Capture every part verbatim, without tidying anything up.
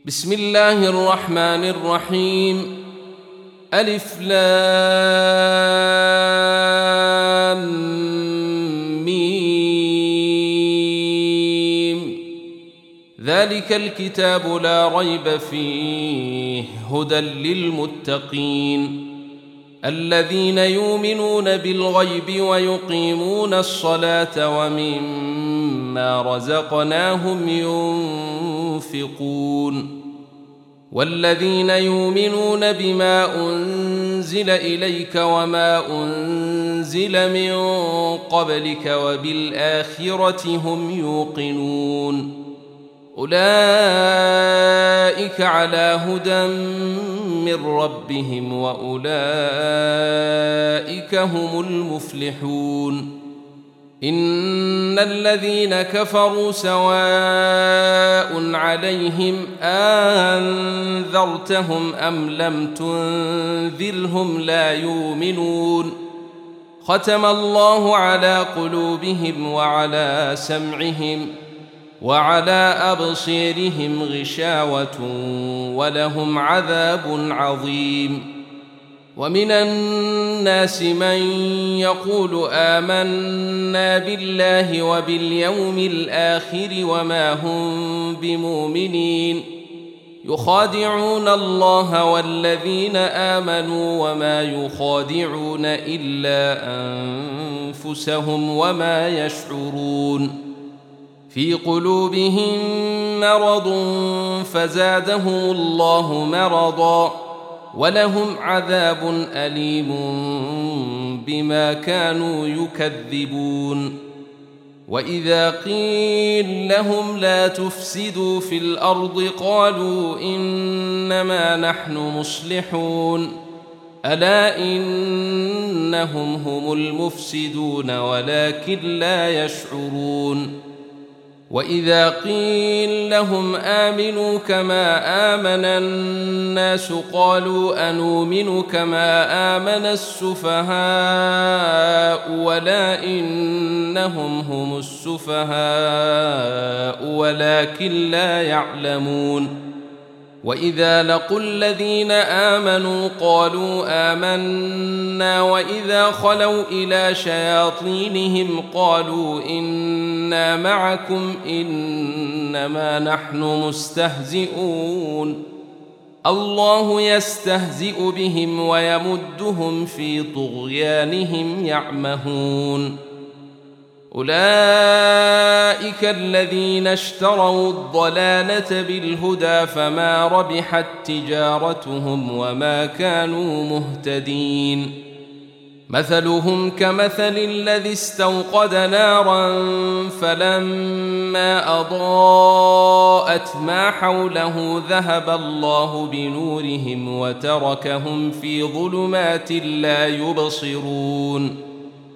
بسم الله الرحمن الرحيم. ألف لام ميم. ذلك الكتاب لا ريب فيه هدى للمتقين الذين يؤمنون بالغيب ويقيمون الصلاة ومما رزقناهم ينفقون والذين يؤمنون بما أنزل إليك وما أنزل من قبلك وبالآخرة هم يوقنون أولئك على هدى من ربهم وأولئك هم المفلحون. إن الذين كفروا سواء عليهم أنذرتهم أم لم تنذرهم لا يؤمنون. ختم الله على قلوبهم وعلى سمعهم وعلى أبصيرهم غشاوة ولهم عذاب عظيم. ومن الناس من يقول آمنا بالله وباليوم الآخر وما هم بمؤمنين يخادعون الله والذين آمنوا وما يخادعون إلا أنفسهم وما يشعرون. في قلوبهم مرض فزادهم الله مرضا ولهم عذاب أليم بما كانوا يكذبون. وإذا قيل لهم لا تفسدوا في الأرض قالوا إنما نحن مصلحون ألا إنهم هم المفسدون ولكن لا يشعرون. وإذا قيل لهم آمنوا كما آمن الناس قالوا أنؤمن كما آمن السفهاء ولا إنهم هم السفهاء ولكن لا يعلمون. وإذا لقوا الذين آمنوا قالوا آمنا وإذا خلوا إلى شياطينهم قالوا إنا معكم إنما نحن مستهزئون الله يستهزئ بهم ويمدهم في طغيانهم يعمهون. أولئك الذين اشتروا الضلالة بالهدى فما ربحت تجارتهم وما كانوا مهتدين. مثلهم كمثل الذي استوقد نارا فلما أضاءت ما حوله ذهب الله بنورهم وتركهم في ظلمات لا يبصرون.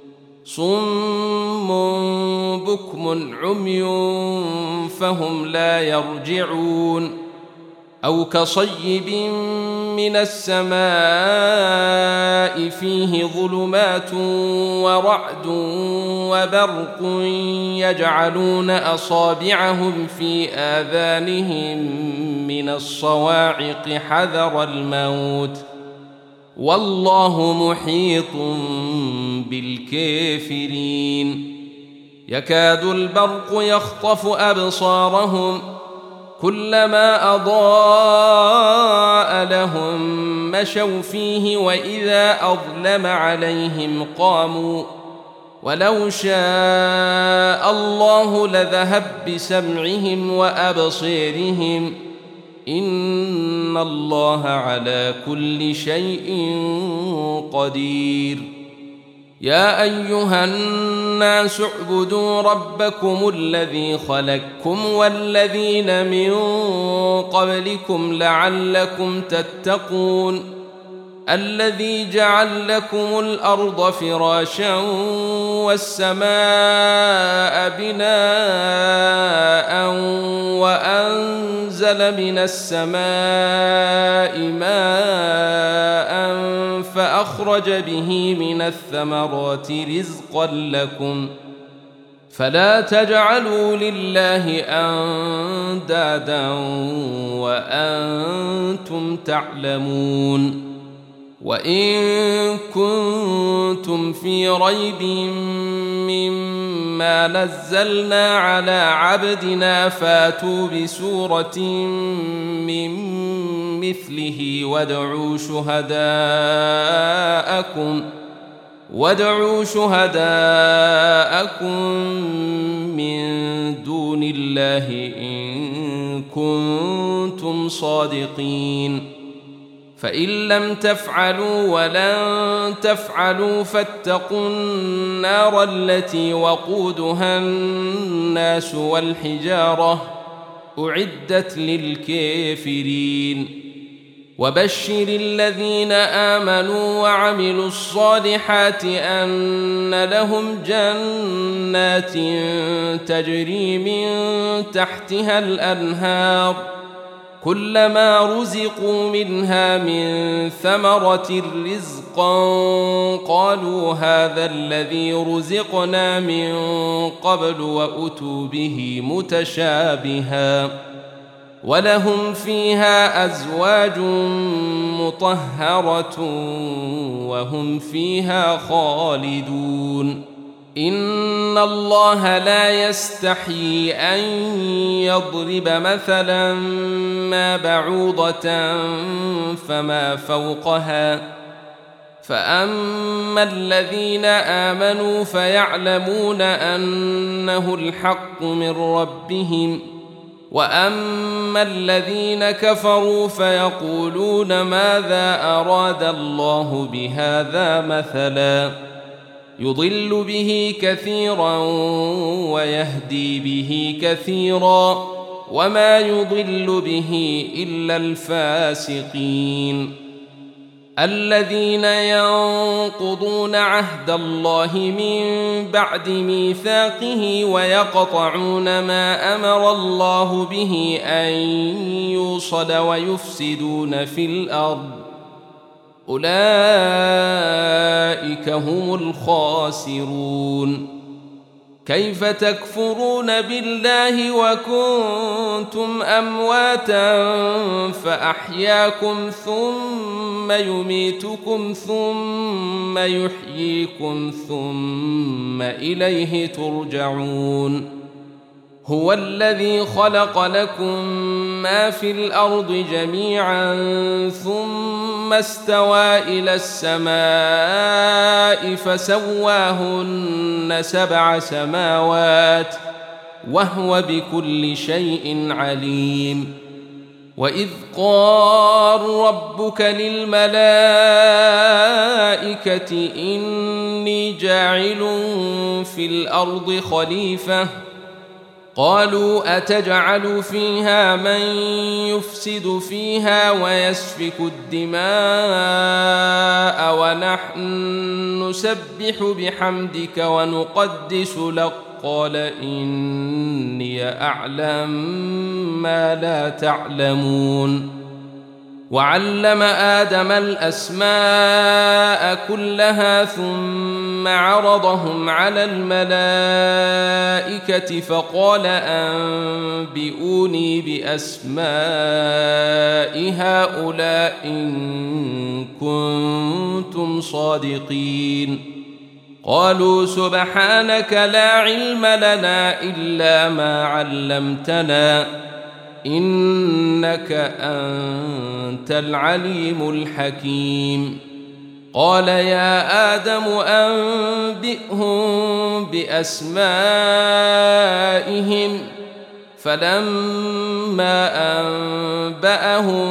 صم بكم عمي فهم لا يرجعون. أو كصيب من السماء فيه ظلمات ورعد وبرق يجعلون أصابعهم في آذانهم من الصواعق حذر الموت والله محيط بالكافرين. يكاد البرق يخطف أبصارهم كلما أضاء لهم مشوا فيه وإذا أظلم عليهم قاموا ولو شاء الله لذهب بسمعهم وأبصيرهم إن الله على كل شيء قدير. يا أيها الناس اعبدوا ربكم الذي خلقكم والذين من قبلكم لعلكم تتقون الذي جعل لكم الأرض فراشا والسماء بناء وأنزل من السماء ماء فأخرج به من الثمرات رزقا لكم فلا تجعلوا لله أندادا وأنتم تعلمون وإن كنتم في ريب مما نزلنا على عبدنا فاتوا بسورة من مثله وادعوا شهداءكم وادعوا شهداءكم من دون الله إن كنتم صادقين فإن لم تفعلوا ولن تفعلوا فاتقوا النار التي وقودها الناس والحجارة أعدت للكافرين وبشر الذين آمنوا وعملوا الصالحات أن لهم جنات تجري من تحتها الأنهار كلما رزقوا منها من ثمرة رزقا قالوا هذا الذي رزقنا من قبل وأتوا به متشابها ولهم فيها أزواج مطهرة وهم فيها خالدون إن الله لا يستحيي أن يضرب مثلا ما بعوضة فما فوقها فأما الذين آمنوا فيعلمون أنه الحق من ربهم وأما الذين كفروا فيقولون ماذا أراد الله بهذا مثلا يضل به كثيرا ويهدي به كثيرا وما يضل به إلا الفاسقين الذين ينقضون عهد الله من بعد ميثاقه ويقطعون ما أمر الله به أن يوصل ويفسدون في الأرض أولئك هم الخاسرون كيف تكفرون بالله وكنتم أمواتا فأحياكم ثم يميتكم ثم يحييكم ثم إليه ترجعون هو الذي خلق لكم ما في الأرض جميعا ثم استوى إلى السماء فسواهن سبع سماوات وهو بكل شيء عليم وإذ قال ربك للملائكة إني جاعل في الأرض خليفة قالوا أتجعل فيها من يفسد فيها ويسفك الدماء ونحن نسبح بحمدك ونقدس لك قال إني أعلم ما لا تعلمون وعلم آدم الأسماء كلها ثم عرضهم على الملائكة فقال أنبئوني بأسماء هؤلاء إن كنتم صادقين قالوا سبحانك لا علم لنا إلا ما علمتنا إنك أنت العليم الحكيم قال يا آدم أنبئهم بأسمائهم فلما أنبأهم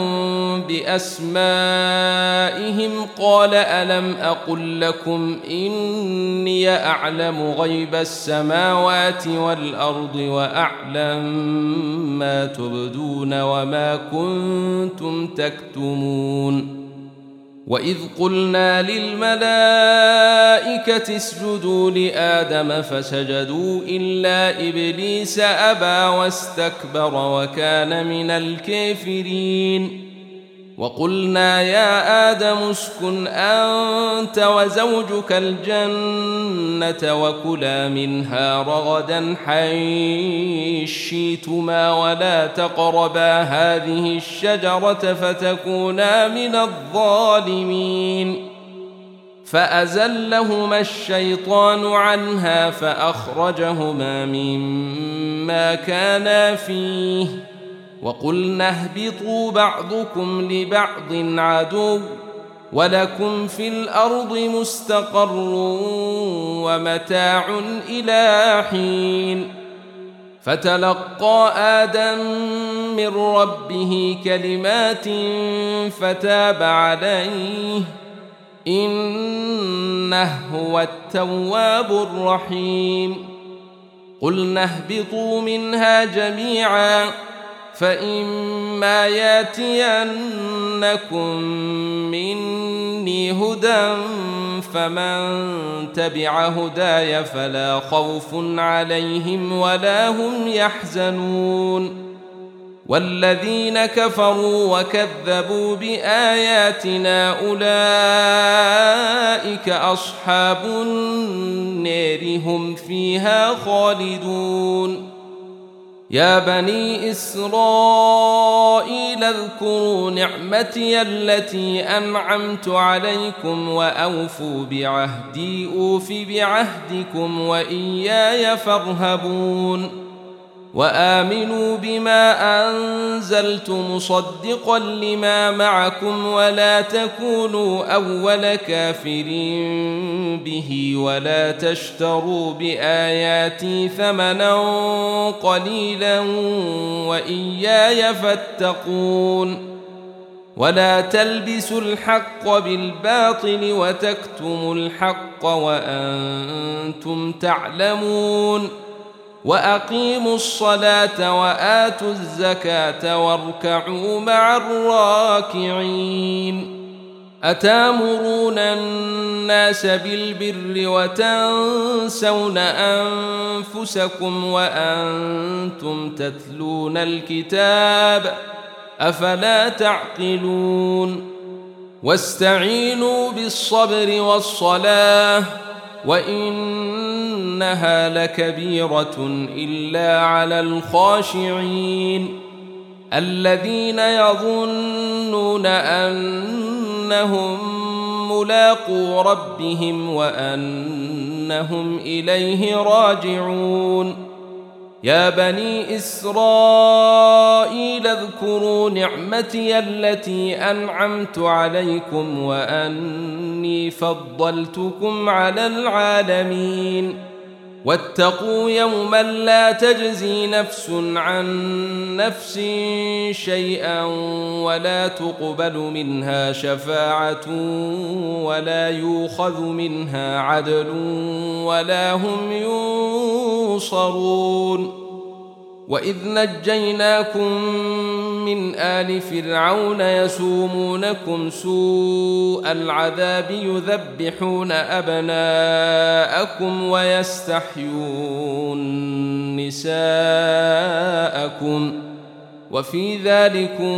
بأسمائهم قال ألم أقل لكم إني أعلم غيب السماوات والأرض وأعلم ما تبدون وما كنتم تكتمون وإذ قلنا للملائكة اسجدوا لآدم فسجدوا إلا إبليس أبى واستكبر وكان من الكافرين وقلنا يا آدم اسكن أنت وزوجك الجنة وكلا منها رغدا حيث شئتما ولا تقربا هذه الشجرة فتكونا من الظالمين فأزلهما الشيطان عنها فأخرجهما مما كانا فيه وقلنا اهبطوا بعضكم لبعض عدو ولكم في الأرض مستقر ومتاع إلى حين فتلقى آدم من ربه كلمات فتاب عليه إنه هو التواب الرحيم قلنا اهبطوا منها جميعا فإما ياتينكم مني هدى فمن تبع هداي فلا خوف عليهم ولا هم يحزنون والذين كفروا وكذبوا بآياتنا أولئك أصحاب النار هم فيها خالدون يا بني إسرائيل اذكروا نعمتي التي أنعمت عليكم وأوفوا بعهدي أوف بعهدكم وإياي فارهبون وآمنوا بما أنزلت مصدقا لما معكم ولا تكونوا أول كافر به ولا تشتروا بآياتي ثمنا قليلا وإياي فاتقون ولا تلبسوا الحق بالباطل وتكتموا الحق وأنتم تعلمون وأقيموا الصلاة وآتوا الزكاة واركعوا مع الراكعين أتامرون الناس بالبر وتنسون أنفسكم وأنتم تتلون الكتاب أفلا تعقلون واستعينوا بالصبر والصلاة وإنها لكبيرة إلا على الخاشعين الذين يظنون أنهم ملاقو ربهم وأنهم إليه راجعون يا بني إسرائيل اذكروا نعمتي التي أنعمت عليكم وأني فضلتكم على العالمين واتقوا يوما لا تجزي نفس عن نفس شيئا ولا تقبل منها شفاعة ولا يؤخذ منها عدل ولا هم ينصرون وإذ نجيناكم من آل فرعون يسومونكم سوء العذاب يذبحون أبناءكم ويستحيون نساءكم وفي ذلكم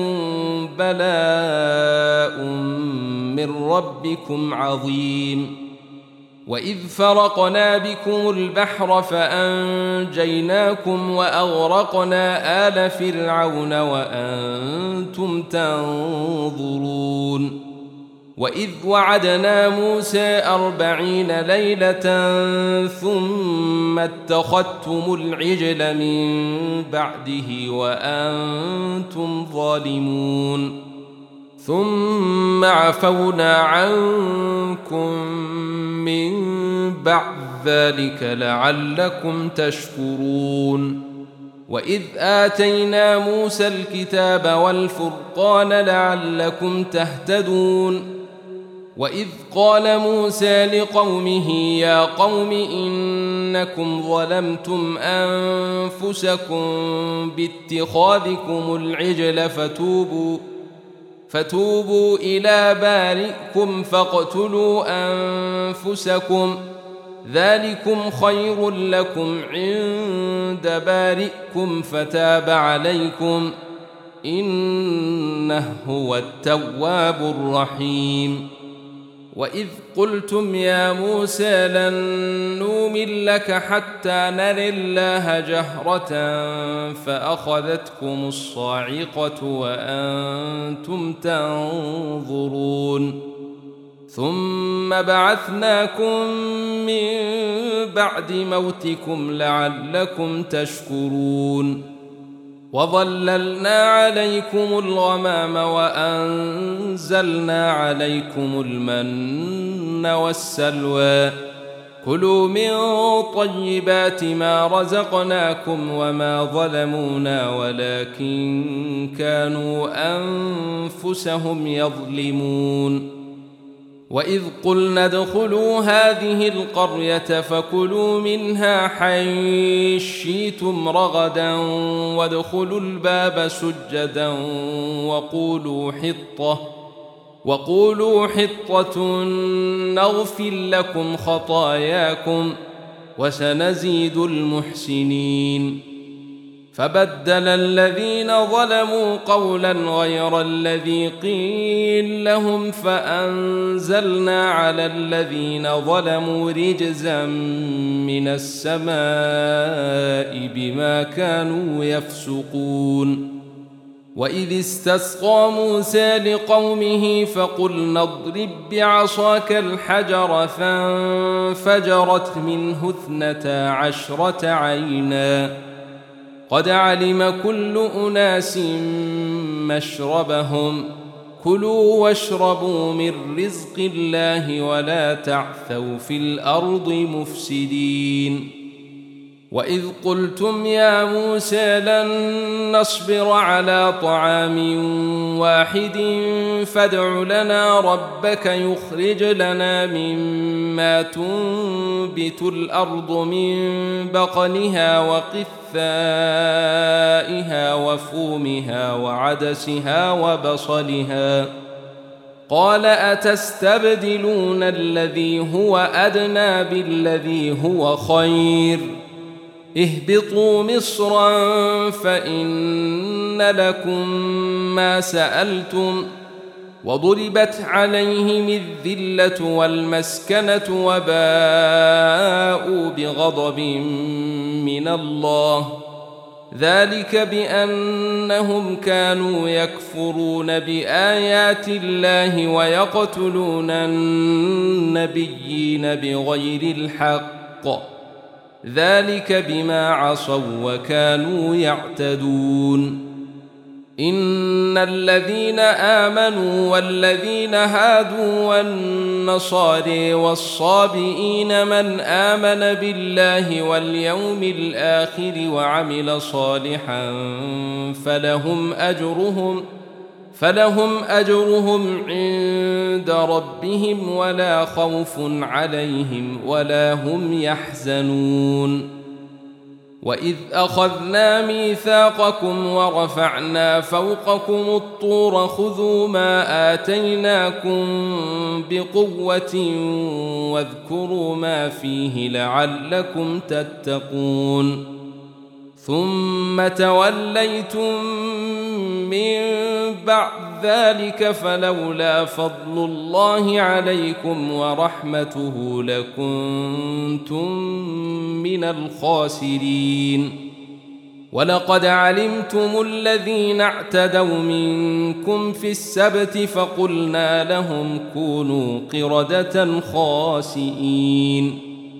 بلاء من ربكم عظيم وإذ فرقنا بكم البحر فأنجيناكم وأغرقنا آل فرعون وأنتم تنظرون وإذ وعدنا موسى أربعين ليلة ثم اتخذتم العجل من بعده وأنتم ظالمون ثم عفونا عنكم من بعد ذلك لعلكم تشكرون وإذ آتينا موسى الكتاب والفرقان لعلكم تهتدون وإذ قال موسى لقومه يا قوم إنكم ظلمتم أنفسكم باتخاذكم العجل فتوبوا فتوبوا إلى بارئكم فاقتلوا أنفسكم ذلكم خير لكم عند بارئكم فتاب عليكم إنه إنه هو التواب الرحيم. وإذ قلتم يا موسى لن نؤمن لك حتى نري الله جهرة فأخذتكم الصاعقة وأنتم تنظرون ثم بعثناكم من بعد موتكم لعلكم تشكرون وظللنا عليكم الغمام وأنزلنا عليكم المن والسلوى كلوا من طيبات ما رزقناكم وما ظلمونا ولكن كانوا أنفسهم يظلمون وإذ قلنا ادخلوا هذه القرية فكلوا منها حيث شئتم رغدا وادخلوا الباب سجدا وقولوا حطة وقولوا حطة نغفر لكم خطاياكم وسنزيد المحسنين فبدل الذين ظلموا قولا غير الذي قيل لهم فأنزلنا على الذين ظلموا رجزا من السماء بما كانوا يفسقون وإذ استسقى موسى لقومه فقلنا اضرب بعصاك الحجر فانفجرت منه اثنتا عشرة عينا قد علم كل أناس مشربهم كلوا واشربوا من رزق الله ولا تعثوا في الأرض مفسدين وإذ قلتم يا موسى لن نصبر على طعام واحد فادع لنا ربك يخرج لنا مما تنبت الأرض من بقلها وقثائها وفومها وعدسها وبصلها قال أتستبدلون الذي هو أدنى بالذي هو خير اهبطوا مصرا فإن لكم ما سألتم وضربت عليهم الذلة والمسكنة وباءوا بغضب من الله ذلك بأنهم كانوا يكفرون بآيات الله ويقتلون النبيين بغير الحق ذلك بما عصوا وكانوا يعتدون إن الذين آمنوا والذين هادوا والنصارى والصابئين من آمن بالله واليوم الآخر وعمل صالحا فلهم أجرهم فلهم أجرهم عند ربهم ولا خوف عليهم ولا هم يحزنون وإذ أخذنا ميثاقكم ورفعنا فوقكم الطور خذوا ما آتيناكم بقوة واذكروا ما فيه لعلكم تتقون ثم توليتم من بعد ذلك فلولا فضل الله عليكم ورحمته لكنتم من الخاسرين ولقد علمتم الذين اعتدوا منكم في السبت فقلنا لهم كونوا قردة خاسئين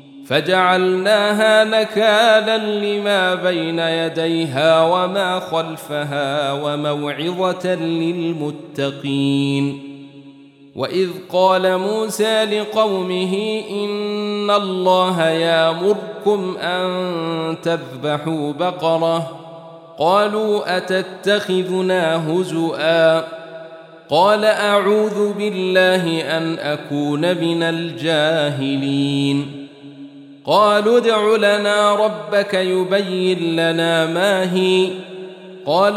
فجعلناها نكالا لما بين يديها وما خلفها وموعظة للمتقين وإذ قال موسى لقومه إن الله يأمركم أن تذبحوا بقرة قالوا أتتخذنا هزؤا قال أعوذ بالله أن أكون من الجاهلين قالوا ادع لنا ربك يبين لنا ما هي قال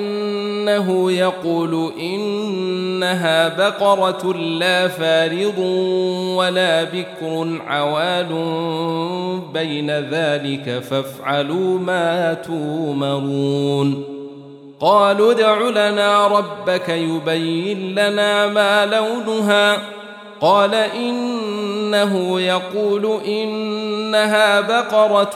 إنه يقول إنها بقرة لا فارض ولا بكر عوان بين ذلك فافعلوا ما تومرون قالوا ادع لنا ربك يبين لنا ما لونها قال إنه يقول إنها بقرة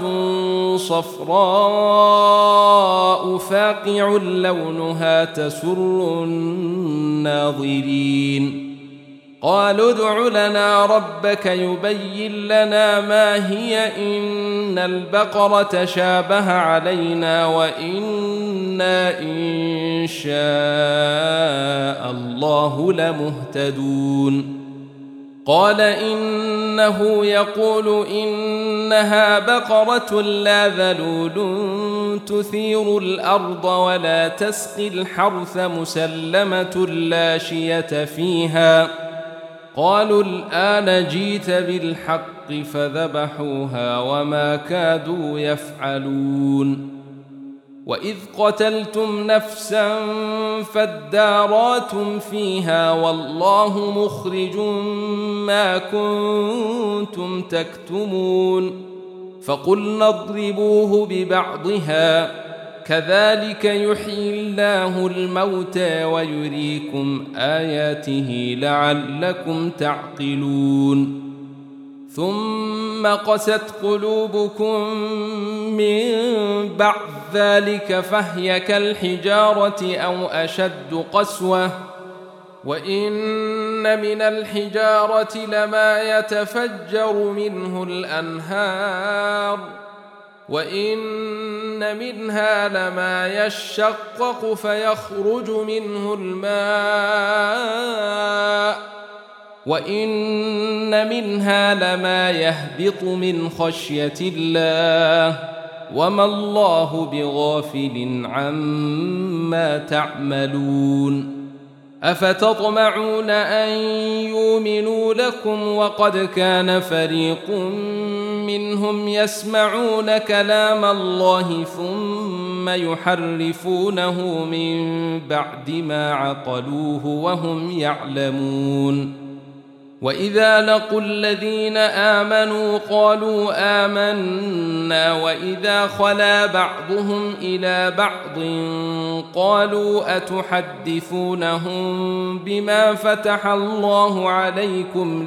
صفراء فاقع لونها تسر الناظرين قالوا ادع لنا ربك يبين لنا ما هي إن البقرة شابه علينا وإنا إن شاء الله لمهتدون قال إنه يقول إنها بقرة لا ذلول تثير الأرض ولا تسقي الحرث مسلمة لا شية فيها قالوا الآن جيت بالحق فذبحوها وما كادوا يفعلون وإذ قتلتم نفسا فادارأتم فيها والله مخرج ما كنتم تكتمون فقلنا اضربوه ببعضها كذلك يحيي الله الموتى ويريكم آياته لعلكم تعقلون ثم قست قلوبكم من بعد ذلك فهي كالحجارة أو أشد قسوة وإن من الحجارة لما يتفجر منه الأنهار وإن منها لما يشقق فيخرج منه الماء وإن منها لما يهبط من خشية الله وما الله بغافل عما تعملون أفتطمعون أن يؤمنوا لكم وقد كان فريق منهم يسمعون كلام الله ثم يحرفونه من بعد ما عقلوه وهم يعلمون وإذا لقوا الذين آمنوا قالوا آمنا وإذا خلا بعضهم إلى بعض قالوا أتحدثونهم بما فتح الله عليكم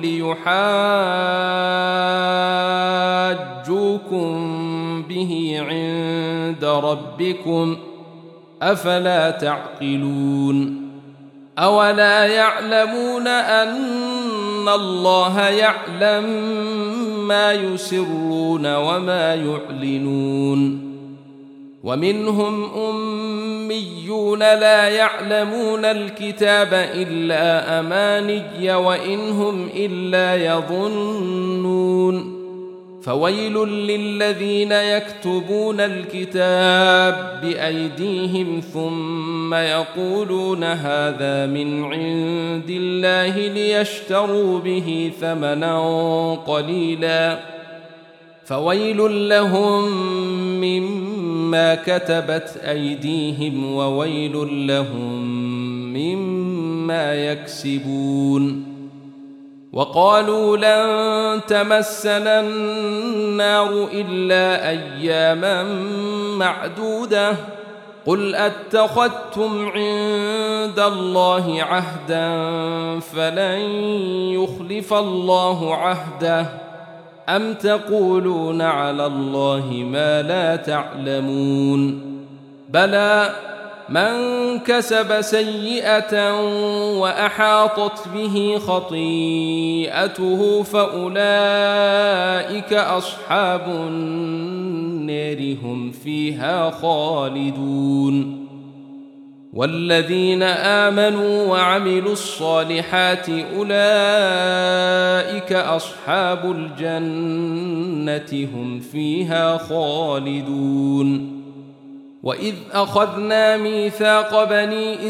ليحاجوكم به عند ربكم أفلا تعقلون أولا يعلمون أن الله يعلم ما يسرون وما يعلنون ومنهم أميون لا يعلمون الكتاب إلا أماني وإن هم إلا يظنون فويل للذين يكتبون الكتاب بأيديهم ثم يقولون هذا من عند الله ليشتروا به ثمنا قليلا فويل لهم مما كتبت أيديهم وويل لهم مما يكسبون وقالوا لن تمسنا النار إلا أياما معدودة قل أتخذتم عند الله عهدا فلن يخلف الله عهده أم تقولون على الله ما لا تعلمون بلى من كسب سيئة وأحاطت به خطيئته فأولئك أصحاب النار هم فيها خالدون والذين آمنوا وعملوا الصالحات أولئك أصحاب الجنة هم فيها خالدون وإذ أخذنا ميثاق بني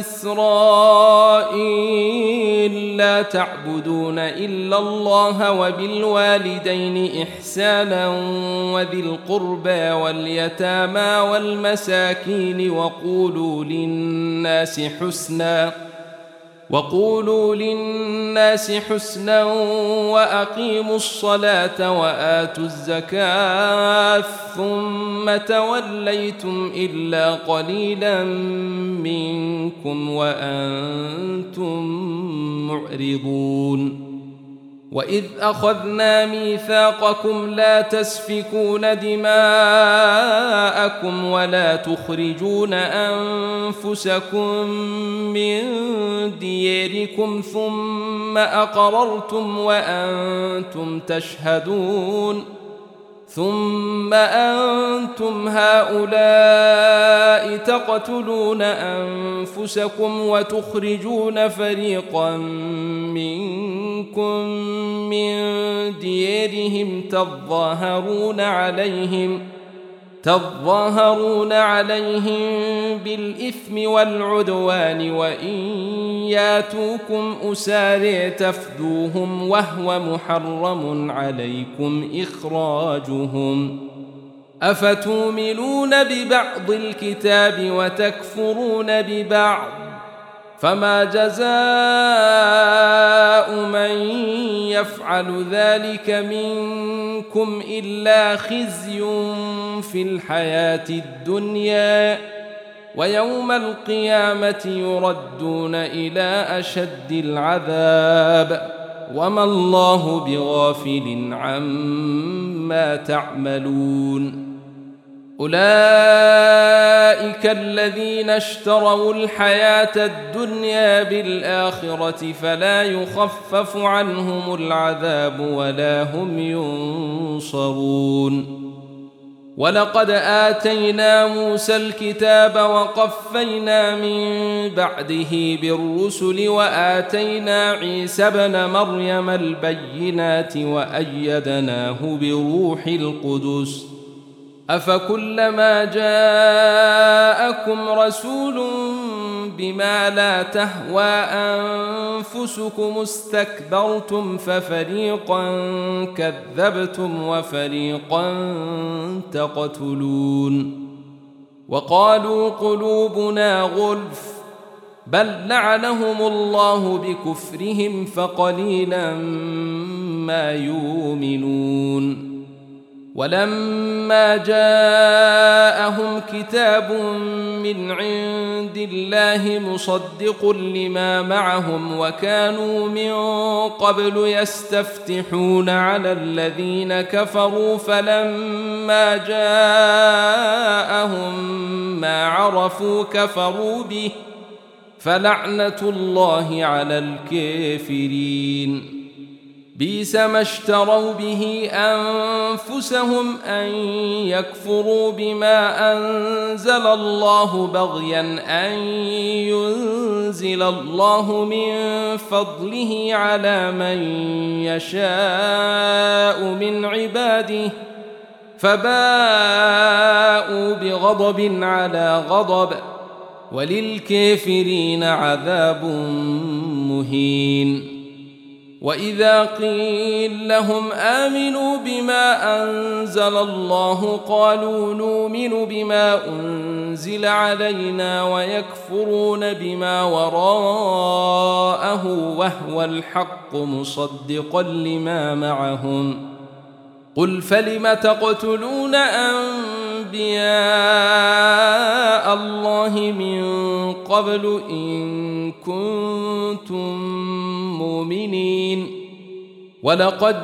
إسرائيل لا تعبدون إلا الله وبالوالدين إحسانا وذي القربى واليتامى والمساكين وقولوا للناس حسنا وقولوا للناس حسنا وأقيموا الصلاة وآتوا الزكاة ثم توليتم إلا قليلا منكم وأنتم معرضون وإذ أخذنا ميثاقكم لا تسفكون دماءكم ولا تخرجون أنفسكم من دياركم ثم أقررتم وأنتم تشهدون ثم أنتم هؤلاء تقتلون أنفسكم وتخرجون فريقا منكم من ديارهم تظاهرون عليهم تظاهرون عليهم بالإثم والعدوان وإن ياتوكم أسارى تفدوهم وهو محرم عليكم إخراجهم أفتؤمنون ببعض الكتاب وتكفرون ببعض فما جزاء من يفعل ذلك منكم إلا خزي في الحياة الدنيا ويوم القيامة يردون إلى أشد العذاب وما الله بغافل عما تعملون أولئك الذين اشتروا الحياة الدنيا بالآخرة فلا يخفف عنهم العذاب ولا هم ينصرون ولقد آتينا موسى الكتاب وقفينا من بعده بالرسل وآتينا عيسى ابن مريم البينات وأيدناه بروح القدس أفكلما جاءكم رسول بما لا تهوى أنفسكم استكبرتم ففريقا كذبتم وفريقا تقتلون وقالوا قلوبنا غلف بل لعنهم الله بكفرهم فقليلا ما يؤمنون ولما جاءهم كتاب من عند الله مصدق لما معهم وكانوا من قبل يستفتحون على الذين كفروا فلما جاءهم ما عرفوا كفروا به فلعنة الله على الكافرين بئس ما اشتروا به أنفسهم أن يكفروا بما أنزل الله بغيا أن ينزل الله من فضله على من يشاء من عباده فباءوا بغضب على غضب وللكافرين عذاب مهين وإذا قيل لهم آمنوا بما أنزل الله قالوا نؤمن بما أنزل علينا ويكفرون بما وراءه وهو الحق مصدقا لما معهم قل فلم تقتلون أنبياء الله من قبل إن كنتم مؤمنين ولقد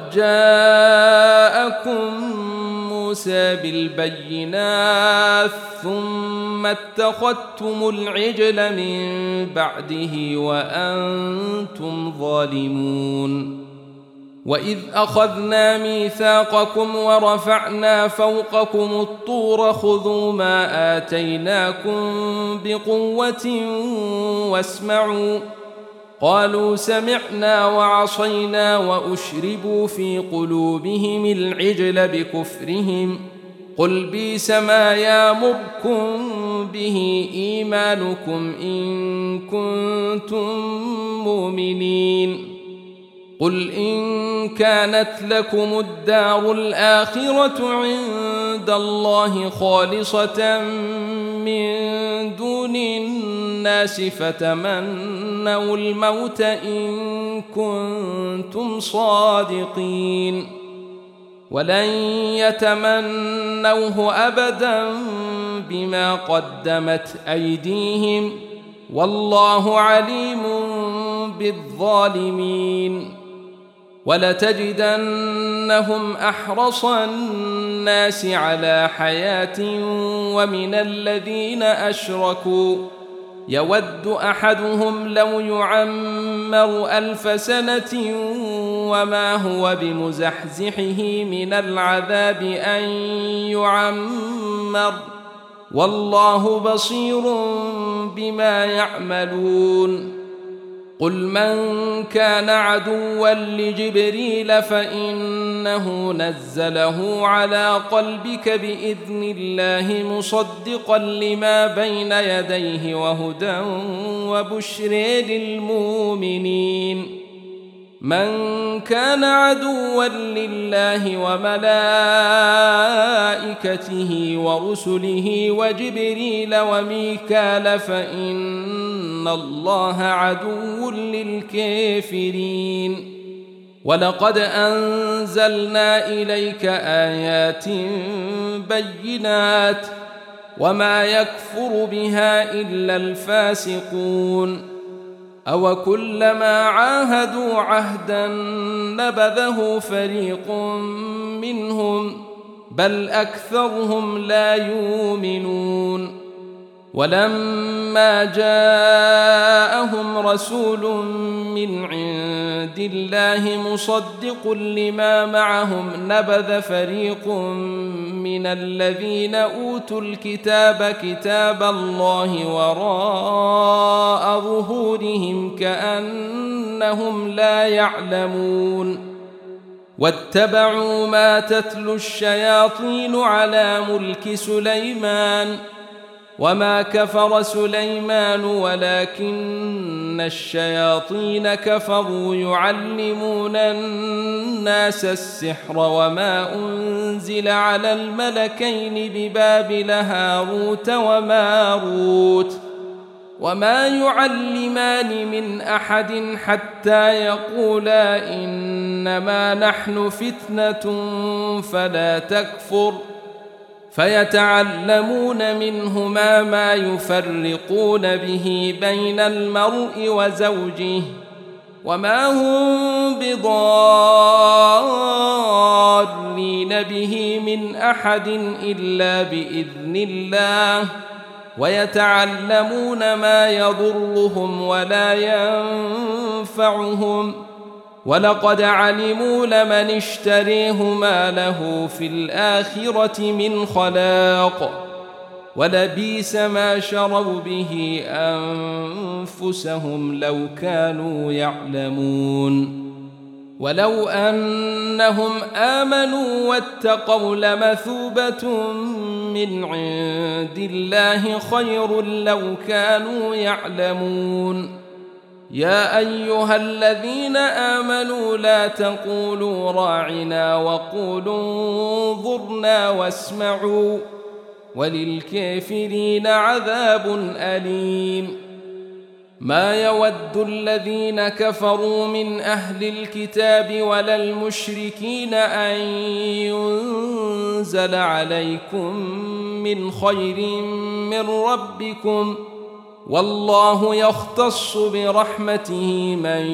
جاءكم موسى بالبينات ثم اتخذتم العجل من بعده وأنتم ظالمون وإذ أخذنا ميثاقكم ورفعنا فوقكم الطور خذوا ما آتيناكم بقوة واسمعوا قالوا سمعنا وعصينا وأشربوا في قلوبهم العجل بكفرهم قل بئس ما يأمركم به إيمانكم إن كنتم مؤمنين قل إن كانت لكم الدار الآخرة عند الله خالصة من دون الناس الناس فتمنوا الموت إن كنتم صادقين ولن يتمنوه أبدا بما قدمت أيديهم والله عليم بالظالمين ولتجدنهم أحرص الناس على حياة ومن الذين أشركوا يود أحدهم لو يعمر ألف سنة وما هو بمزحزحه من العذاب أن يعمر والله بصير بما يعملون قل من كان عدوا لجبريل فإنه نزله على قلبك بإذن الله مصدقا لما بين يديه وهدى وبشر للمؤمنين من كان عدوا لله وملائكته ورسله وجبريل وميكال فإن الله عدو للكافرين ولقد أنزلنا إليك آيات بينات وما يكفر بها إلا الفاسقون أو كلما عاهدوا عهدا نبذه فريق منهم بل أكثرهم لا يؤمنون ولما جاءهم رسول من عند الله مصدق لما معهم نبذ فريق من الذين أوتوا الكتاب كتاب الله وراء ظهورهم كأنهم لا يعلمون واتبعوا ما تتلو الشياطين على ملك سليمان وما كفر سليمان ولكن الشياطين كفروا يعلمون الناس السحر وما أنزل على الملكين ببابل هاروت وماروت وما يعلمان من أحد حتى يقولا إنما نحن فتنة فلا تكفر فيتعلمون منهما ما يفرقون به بين المرء وزوجه وما هم بضارين به من أحد إلا بإذن الله ويتعلمون ما يضرهم ولا ينفعهم ولقد علموا لمن اشتريه ما له في الآخرة من خلاق ولبئس ما شروا به أنفسهم لو كانوا يعلمون ولو أنهم آمنوا واتقوا لمثوبة من عند الله خير لو كانوا يعلمون يا أيها الذين آمنوا لا تقولوا راعنا وقولوا انظرنا واسمعوا وللكافرين عذاب أليم ما يود الذين كفروا من أهل الكتاب ولا المشركين أن ينزل عليكم من خير من ربكم والله يختص برحمته من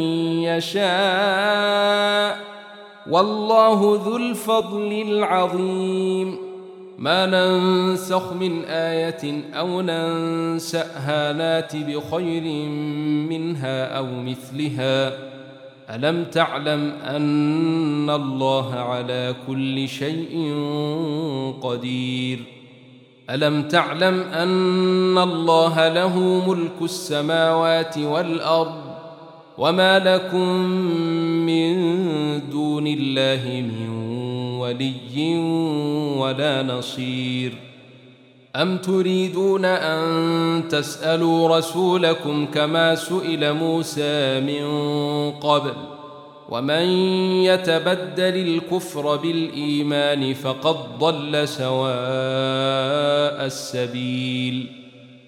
يشاء والله ذو الفضل العظيم ما ننسخ من آية أو ننسأها نات بخير منها أو مثلها ألم تعلم أن الله على كل شيء قدير ألم تعلم أن الله له ملك السماوات والأرض وما لكم من دون الله من ولي ولا نصير أم تريدون أن تسألوا رسولكم كما سئل موسى من قبل ومن يتبدل الكفر بالإيمان فقد ضل سواء السبيل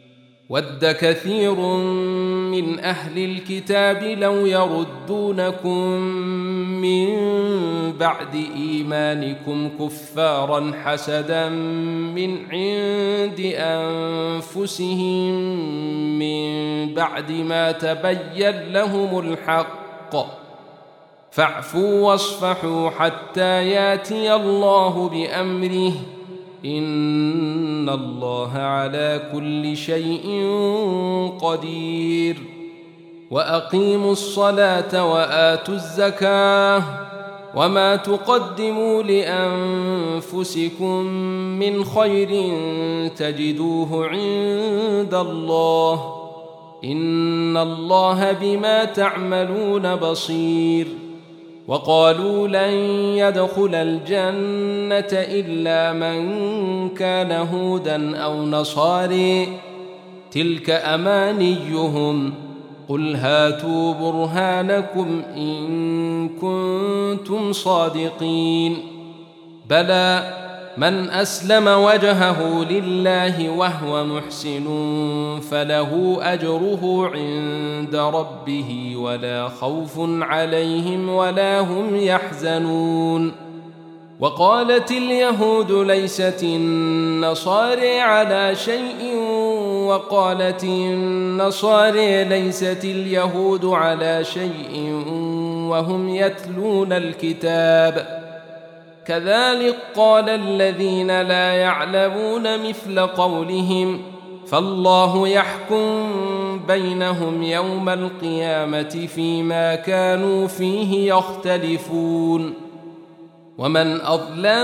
ود كثير من أهل الكتاب لو يردونكم من بعد إيمانكم كفارا حسدا من عند أنفسهم من بعد ما تبين لهم الحق فاعفوا واصفحوا حتى ياتي الله بأمره إن الله على كل شيء قدير وأقيموا الصلاة وآتوا الزكاة وما تقدموا لأنفسكم من خير تجدوه عند الله إن الله بما تعملون بصير وقالوا لن يدخل الجنة إلا من كان هودا أو نصاري تلك أمانيهم قل هاتوا برهانكم إن كنتم صادقين بلى من أسلم وجهه لله وهو محسن فله أجره عند ربه ولا خوف عليهم ولا هم يحزنون وقالت اليهود ليست النصارى على شيء وقالت النصارى ليست اليهود على شيء وهم يتلون الكتاب كذلك قال الذين لا يعلمون مثل قولهم فالله يحكم بينهم يوم القيامة فيما كانوا فيه يختلفون ومن أظلم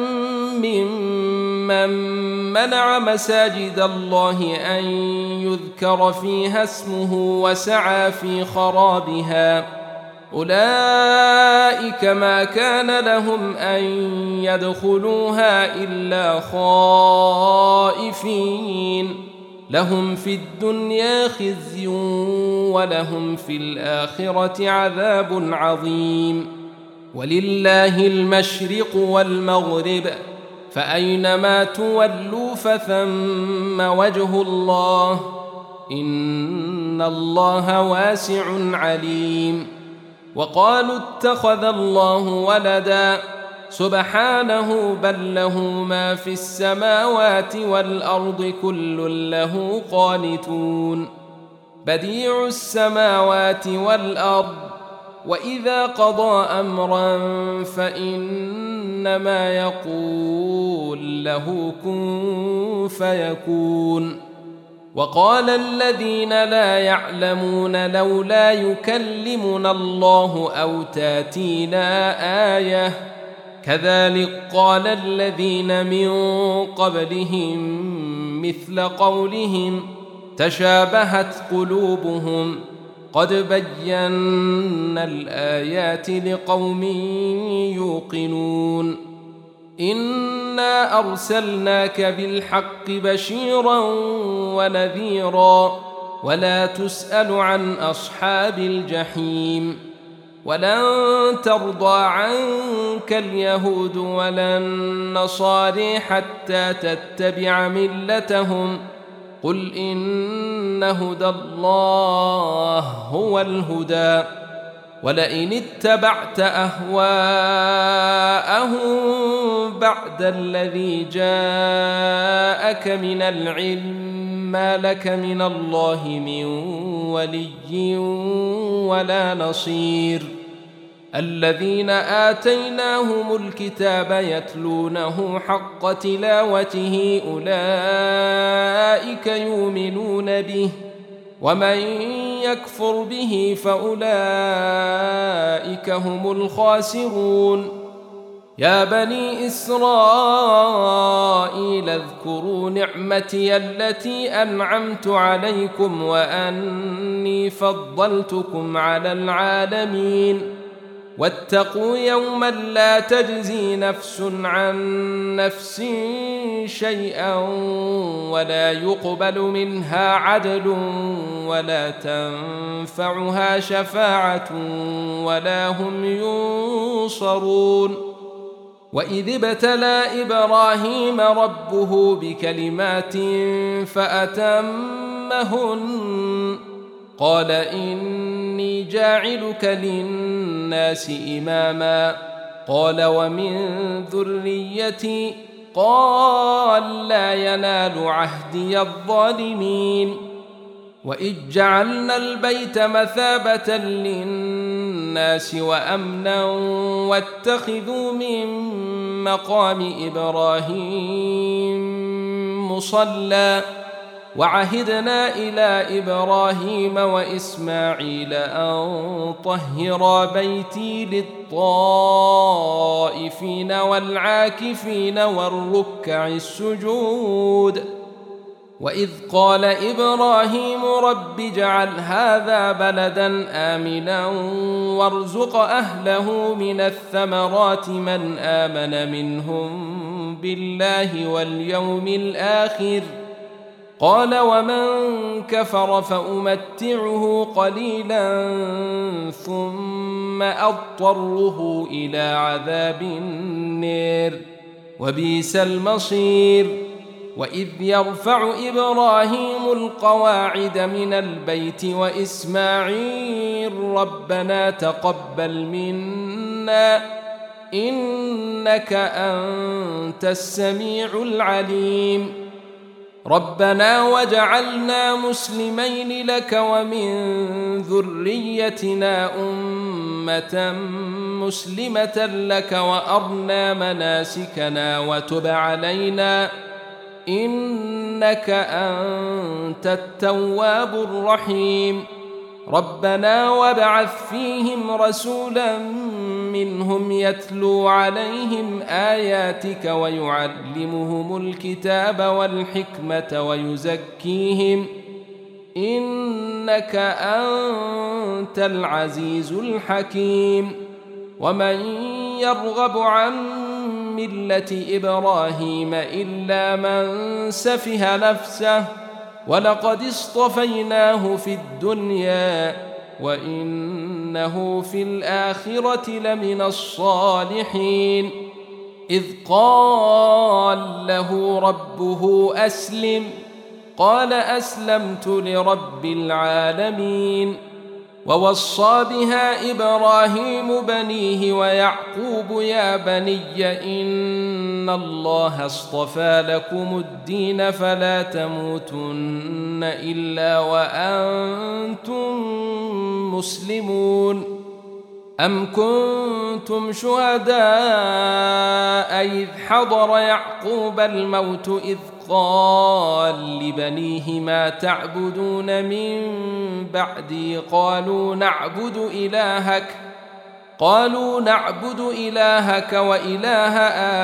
ممن منع مساجد الله أن يذكر فيها اسمه وسعى في خرابها أولئك ما كان لهم أن يدخلوها إلا خائفين لهم في الدنيا خزي ولهم في الآخرة عذاب عظيم ولله المشرق والمغرب فأينما تولوا فثم وجه الله إن الله واسع عليم وقالوا اتخذ الله ولدا سبحانه بل له ما في السماوات والأرض كل له قانتون بديع السماوات والأرض وإذا قضى أمرا فإنما يقول له كن فيكون وقال الذين لا يعلمون لولا يكلمنا الله أو تاتينا آية كذلك قال الذين من قبلهم مثل قولهم تشابهت قلوبهم قد بينا الآيات لقوم يوقنون إنا أرسلناك بالحق بشيرا ونذيرا ولا تسأل عن أصحاب الجحيم ولن ترضى عنك اليهود ولا النصارى حتى تتبع ملتهم قل إن هدى الله هو الهدى ولئن اتبعت أهواءهم بعد الذي جاءك من العلم ما لك من الله من ولي ولا نصير الذين آتيناهم الكتاب يتلونه حق تلاوته أولئك يؤمنون به ومن يكفر به فأولئك هم الخاسرون يا بني إسرائيل اذكروا نعمتي التي أنعمت عليكم وأني فضلتكم على العالمين واتقوا يوما لا تجزي نفس عن نفس شيئا ولا يقبل منها عدل ولا تنفعها شفاعة ولا هم ينصرون وإذ ابتلى إبراهيم ربه بكلمات فأتم أمهن قال إني جاعلك للناس إماما قال ومن ذريتي قال لا ينال عهدي الظالمين وإذ جعلنا البيت مثابة للناس وأمنا واتخذوا من مقام إبراهيم مصلى وعهدنا إلى إبراهيم وإسماعيل أن طهرا بيتي للطائفين والعاكفين والركع السجود وإذ قال إبراهيم رب اجعل هذا بلدا آمنا وارزق أهله من الثمرات من آمن منهم بالله واليوم الآخر قال ومن كفر فأمتعه قليلا ثم أضطره إلى عذاب النار وبئس المصير وإذ يرفع إبراهيم القواعد من البيت وإسماعيل ربنا تقبل منا إنك أنت السميع العليم ربنا وجعلنا مسلمين لك ومن ذريتنا أمة مسلمة لك وأرنا مناسكنا وتب علينا إنك أنت التواب الرحيم ربنا وابعث فيهم رسولا منهم يتلو عليهم آياتك ويعلمهم الكتاب والحكمة ويزكيهم إنك أنت العزيز الحكيم ومن يرغب عن ملة إبراهيم إلا من سفه نفسه ولقد اصطفيناه في الدنيا وإنه في الآخرة لمن الصالحين إذ قال له ربه أسلم قال أسلمت لرب العالمين ووصى بها إبراهيم بنيه ويعقوب يا بني إن الله اصطفى لكم الدين فلا تموتن إلا وأنتم مسلمون أم كنتم شهداء إذ حضر يعقوب الموت إذ قال لبنيه ما تعبدون من بعدي قالوا نعبد إلهك قالوا نعبد إلهك وإله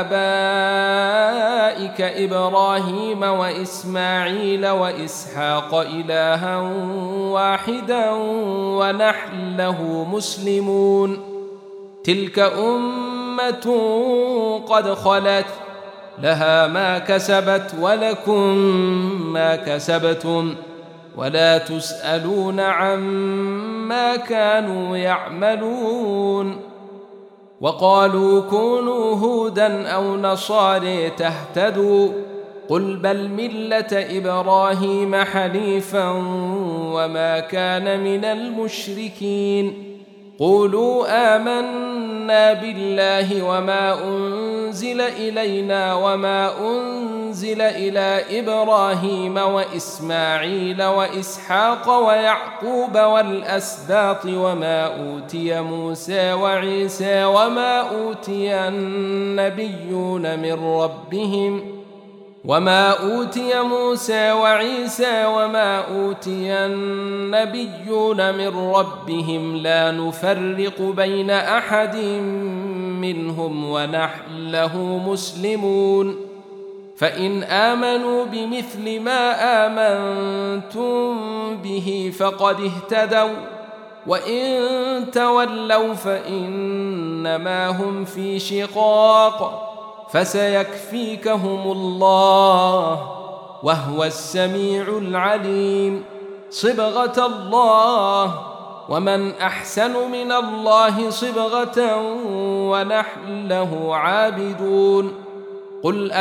آبائك إبراهيم وإسماعيل وإسحاق إلها واحدا ونحن له مسلمون تلك أمة قد خلت لها ما كسبت ولكم ما كسبتم ولا تسألون عما كانوا يعملون وقالوا كونوا هودا أو نصارى تهتدوا قل بل ملة إبراهيم حنيفا وما كان من المشركين قولوا آمنا بالله وما أنزل إلينا وما أنزل إلى إبراهيم وإسماعيل وإسحاق ويعقوب والأسباط وما أوتي موسى وعيسى وما أوتي النبيون من ربهم وما أوتي موسى وعيسى وما أوتي النبيون من ربهم لا نفرق بين أحد منهم ونحن له مسلمون فإن آمنوا بمثل ما آمنتم به فقد اهتدوا وإن تولوا فإنما هم في شقاق فسيكفيكهم الله وهو السميع العليم صبغة الله ومن أحسن من الله صبغة ونحن له عابدون قل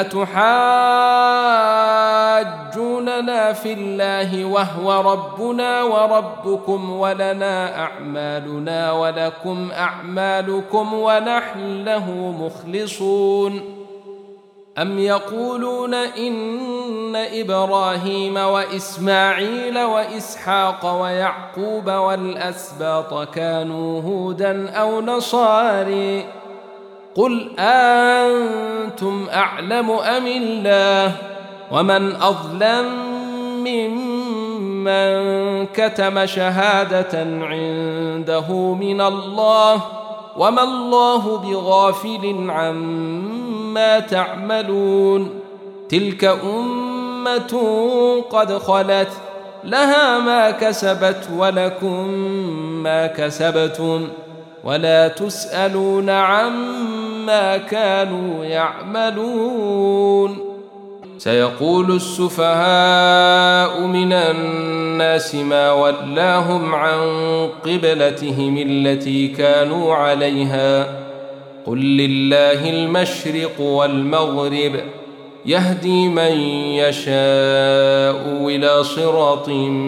أتحاجوننا في الله وهو ربنا وربكم ولنا أعمالنا ولكم أعمالكم ونحن له مخلصون أم يقولون إن إبراهيم وإسماعيل وإسحاق ويعقوب والأسباط كانوا هودا أو نصاري قل أنتم أعلم أم الله ومن أظلم ممن كتم شهادة عنده من الله وما الله بغافل عما تعملون تلك أمة قد خلت لها ما كسبت ولكم ما كسبتم ولا تسألون عما كانوا يعملون سيقول السفهاء من الناس ما ولاهم عن قبلتهم التي كانوا عليها قل لله المشرق والمغرب يهدي من يشاء إلى صراط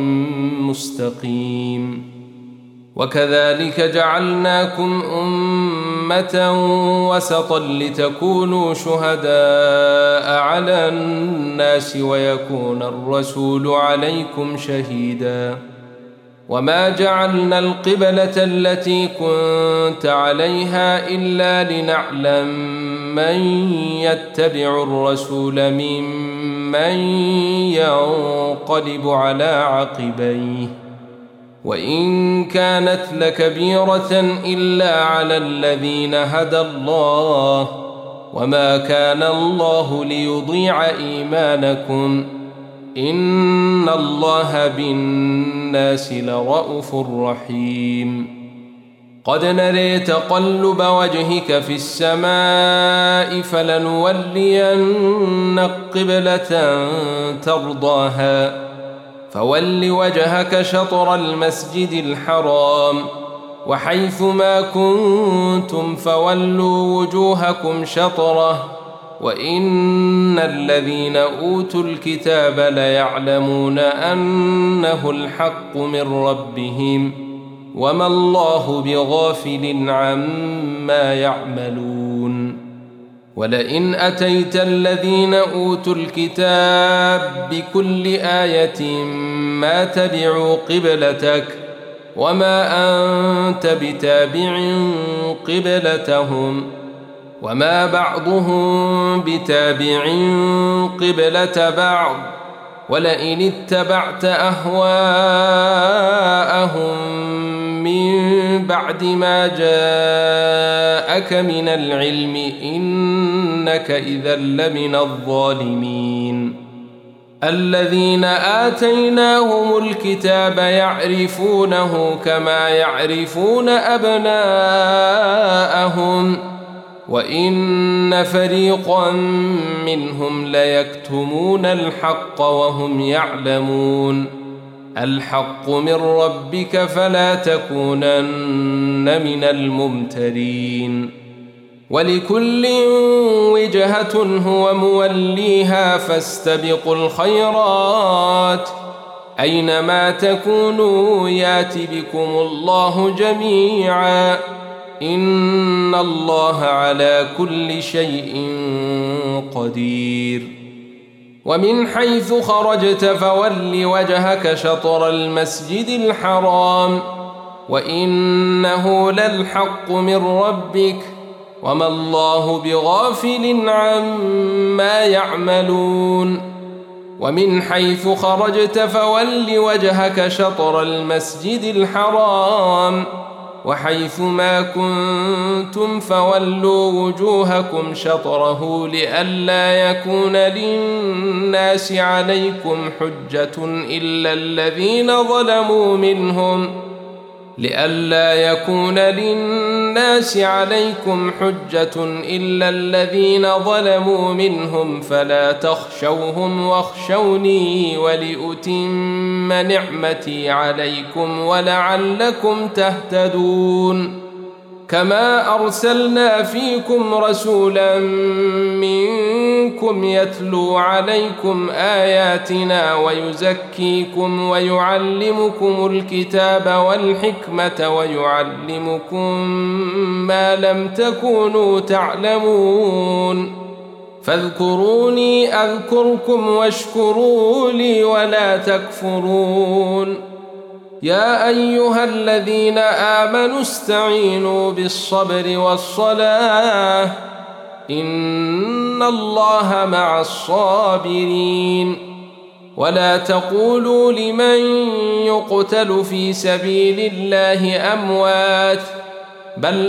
مستقيم وكذلك جعلناكم أمة وسطا لتكونوا شهداء على الناس ويكون الرسول عليكم شهيدا وما جعلنا القبلة التي كنت عليها إلا لنعلم من يتبع الرسول ممن ينقلب على عقبيه وإن كانت لكبيرة إلا على الذين هدى الله وما كان الله ليضيع إيمانكم إن الله بالناس لرءوف رحيم قد نري تقلب وجهك في السماء فلنولينك قبلة ترضاها فول وجهك شطر المسجد الحرام وحيث ما كنتم فولوا وجوهكم شطره وإن الذين أوتوا الكتاب ليعلمون أنه الحق من ربهم وما الله بغافل عما يعملون ولئن أتيت الذين أوتوا الكتاب بكل آية ما تبعوا قبلتك وما أنت بتابع قبلتهم وما بعضهم بتابع قبلة بعض ولئن اتبعت أهواءهم من بعد ما جاءك من العلم إنك إذا لمن الظالمين الذين آتيناهم الكتاب يعرفونه كما يعرفون أبناءهم وإن فريقا منهم ليكتمون الحق وهم يعلمون الحق من ربك فلا تكونن من الممترين ولكل وجهة هو موليها فاستبقوا الخيرات أينما تكونوا يات بكم الله جميعا إن الله على كل شيء قدير ومن حيث خرجت فول وجهك شطر المسجد الحرام وإنه للحق من ربك وما الله بغافل عما يعملون ومن حيث خرجت فول وجهك شطر المسجد الحرام وحيث ما كنتم فولوا وجوهكم شطره لئلا يكون للناس عليكم حجة إلا الذين ظلموا منهم لئلا يكون للناس عليكم حجة إلا الذين ظلموا منهم فلا تخشوهم واخشوني ولأتم نعمتي عليكم ولعلكم تهتدون كما أرسلنا فيكم رسولا منكم يتلو عليكم آياتنا ويزكيكم ويعلمكم الكتاب والحكمة ويعلمكم ما لم تكونوا تعلمون فاذكروني أذكركم واشكروا لي ولا تكفرون يا أيها الذين آمنوا استعينوا بالصبر والصلاة إن الله مع الصابرين ولا تقولوا لمن يقتل في سبيل الله أموات بل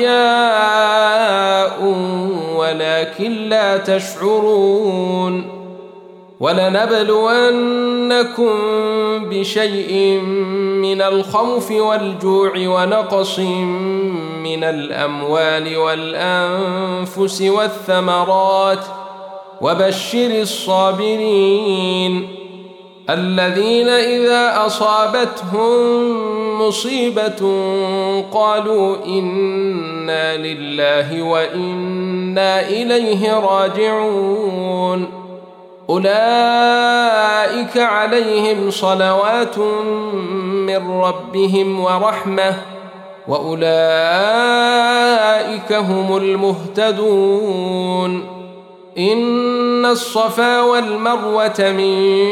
أحياء ولكن لا تشعرون ولنبلونكم بشيء من الخوف والجوع ونقص من الأموال والأنفس والثمرات وبشر الصابرين الذين إذا أصابتهم مصيبة قالوا إنا لله وإنا إليه راجعون أولئك عليهم صلوات من ربهم ورحمة وأولئك هم المهتدون إن الصفا والمروة من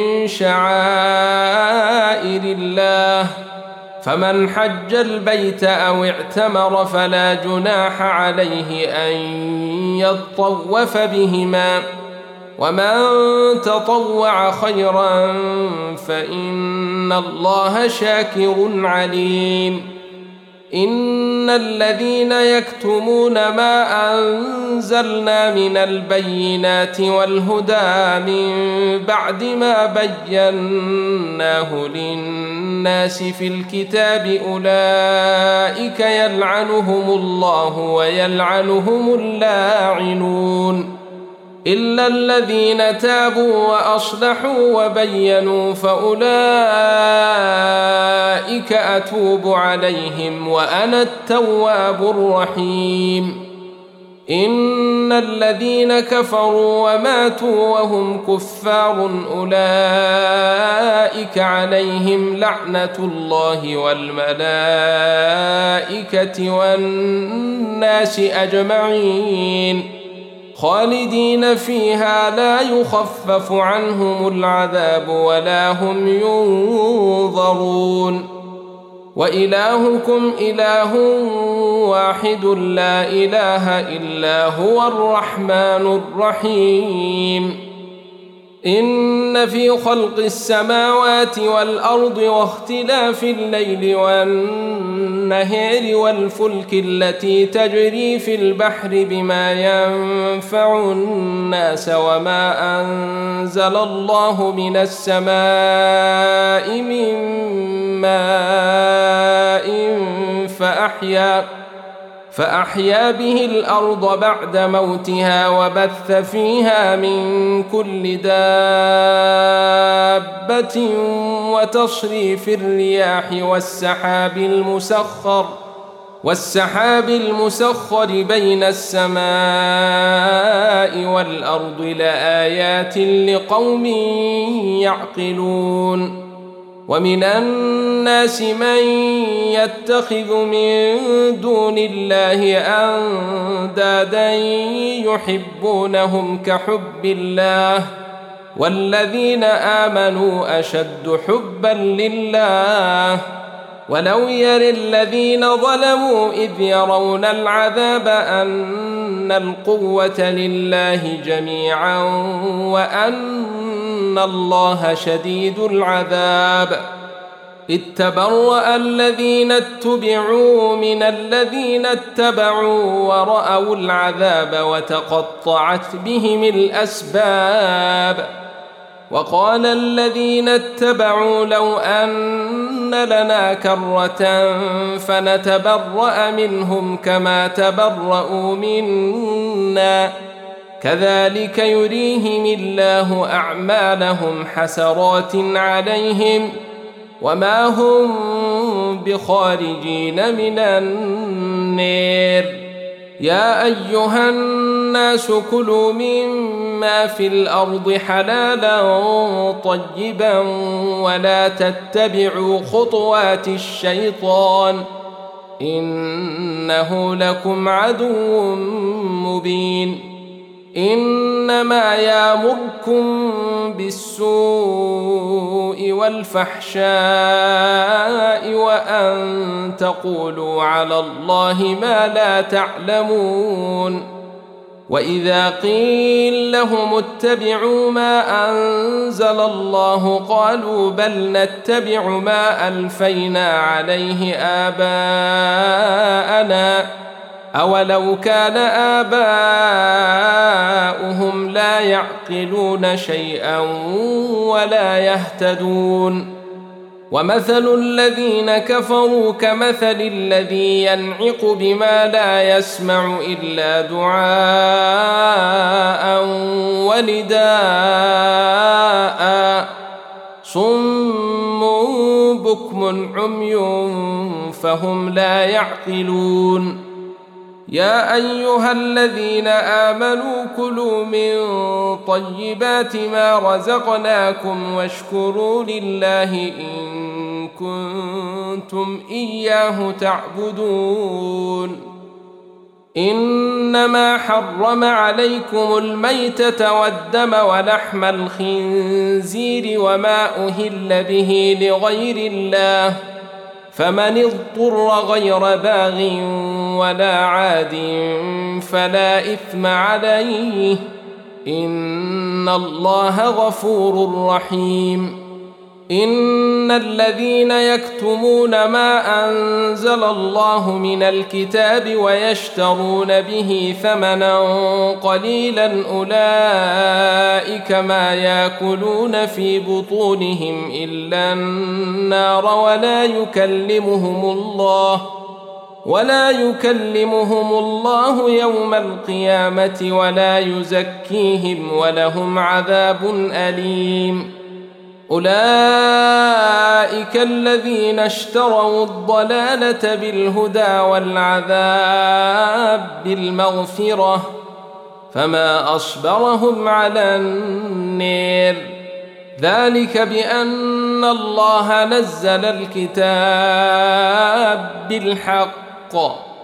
شعائر الله فمن حج البيت أو اعتمر فلا جناح عليه أن يطوف بهما ومن تطوع خيرا فإن الله شاكر عليم إن الذين يكتمون ما أنزلنا من البينات والهدى من بعد ما بيناه للناس في الكتاب أولئك يلعنهم الله ويلعنهم اللاعنون إلا الذين تابوا وأصلحوا وبينوا فأولئك أتوب عليهم وأنا التواب الرحيم إن الذين كفروا وماتوا وهم كفار أولئك عليهم لعنة الله والملائكة والناس أجمعين خالدين فيها لا يخفف عنهم العذاب ولا هم ينظرون وإلهكم إله واحد لا إله إلا هو الرحمن الرحيم إن في خلق السماوات والأرض واختلاف الليل والنهار والفلك التي تجري في البحر بما ينفع الناس وما أنزل الله من السماء من ماء فأحيا فأحيا به الأرض بعد موتها وبث فيها من كل دابة وتصريف الرياح والسحاب المسخر والسحاب المسخر بين السماء والأرض لآيات لقوم يعقلون ومن الناس من يتخذ من دون الله أندادا يحبونهم كحب الله والذين آمنوا أشد حبا لله ولو يرى الذين ظلموا إذ يرون العذاب أن القوة لله جميعا وأن الله شديد العذاب إذ تبرأ الذين اتبعوا من الذين اتبعوا ورأوا العذاب وتقطعت بهم الأسباب وقال الذين اتبعوا لو أن لنا كرة فنتبرأ منهم كما تبرأوا منا كذلك يريهم الله أعمالهم حسرات عليهم وما هم بخارجين من النار. يا أيها الناس كلوا مما في الأرض حلالا طيبا ولا تتبعوا خطوات الشيطان إنه لكم عدو مبين. إنما يأمركم بالسوء والفحشاء وأن تقولوا على الله ما لا تعلمون. وإذا قيل لهم اتبعوا ما أنزل الله قالوا بل نتبع ما ألفينا عليه آباءنا أولو كان آباؤهم لا يعقلون شيئا ولا يهتدون. ومثل الذين كفروا كمثل الذي ينعق بما لا يسمع إلا دعاء ونداء صم بكم عمي فهم لا يعقلون. يا أيها الذين آمنوا كلوا من طيبات ما رزقناكم واشكروا لله إن كنتم إياه تعبدون. إنما حرم عليكم الميتة والدم ولحم الخنزير وما أهل به لغير الله فمن اضطر غير باغ ولا عاد فلا إثم عليه إن الله غفور رحيم. إن الذين يكتمون ما أنزل الله من الكتاب ويشترون به ثمنا قليلا أولئك ما يأكلون في بطونهم إلا النار ولا يكلمهم الله ولا يكلمهم الله يوم القيامة ولا يزكيهم ولهم عذاب أليم. أولئك الذين اشتروا الضلالة بالهدى والعذاب بالمغفرة فما أصبرهم على النار. ذلك بأن الله نزل الكتاب بالحق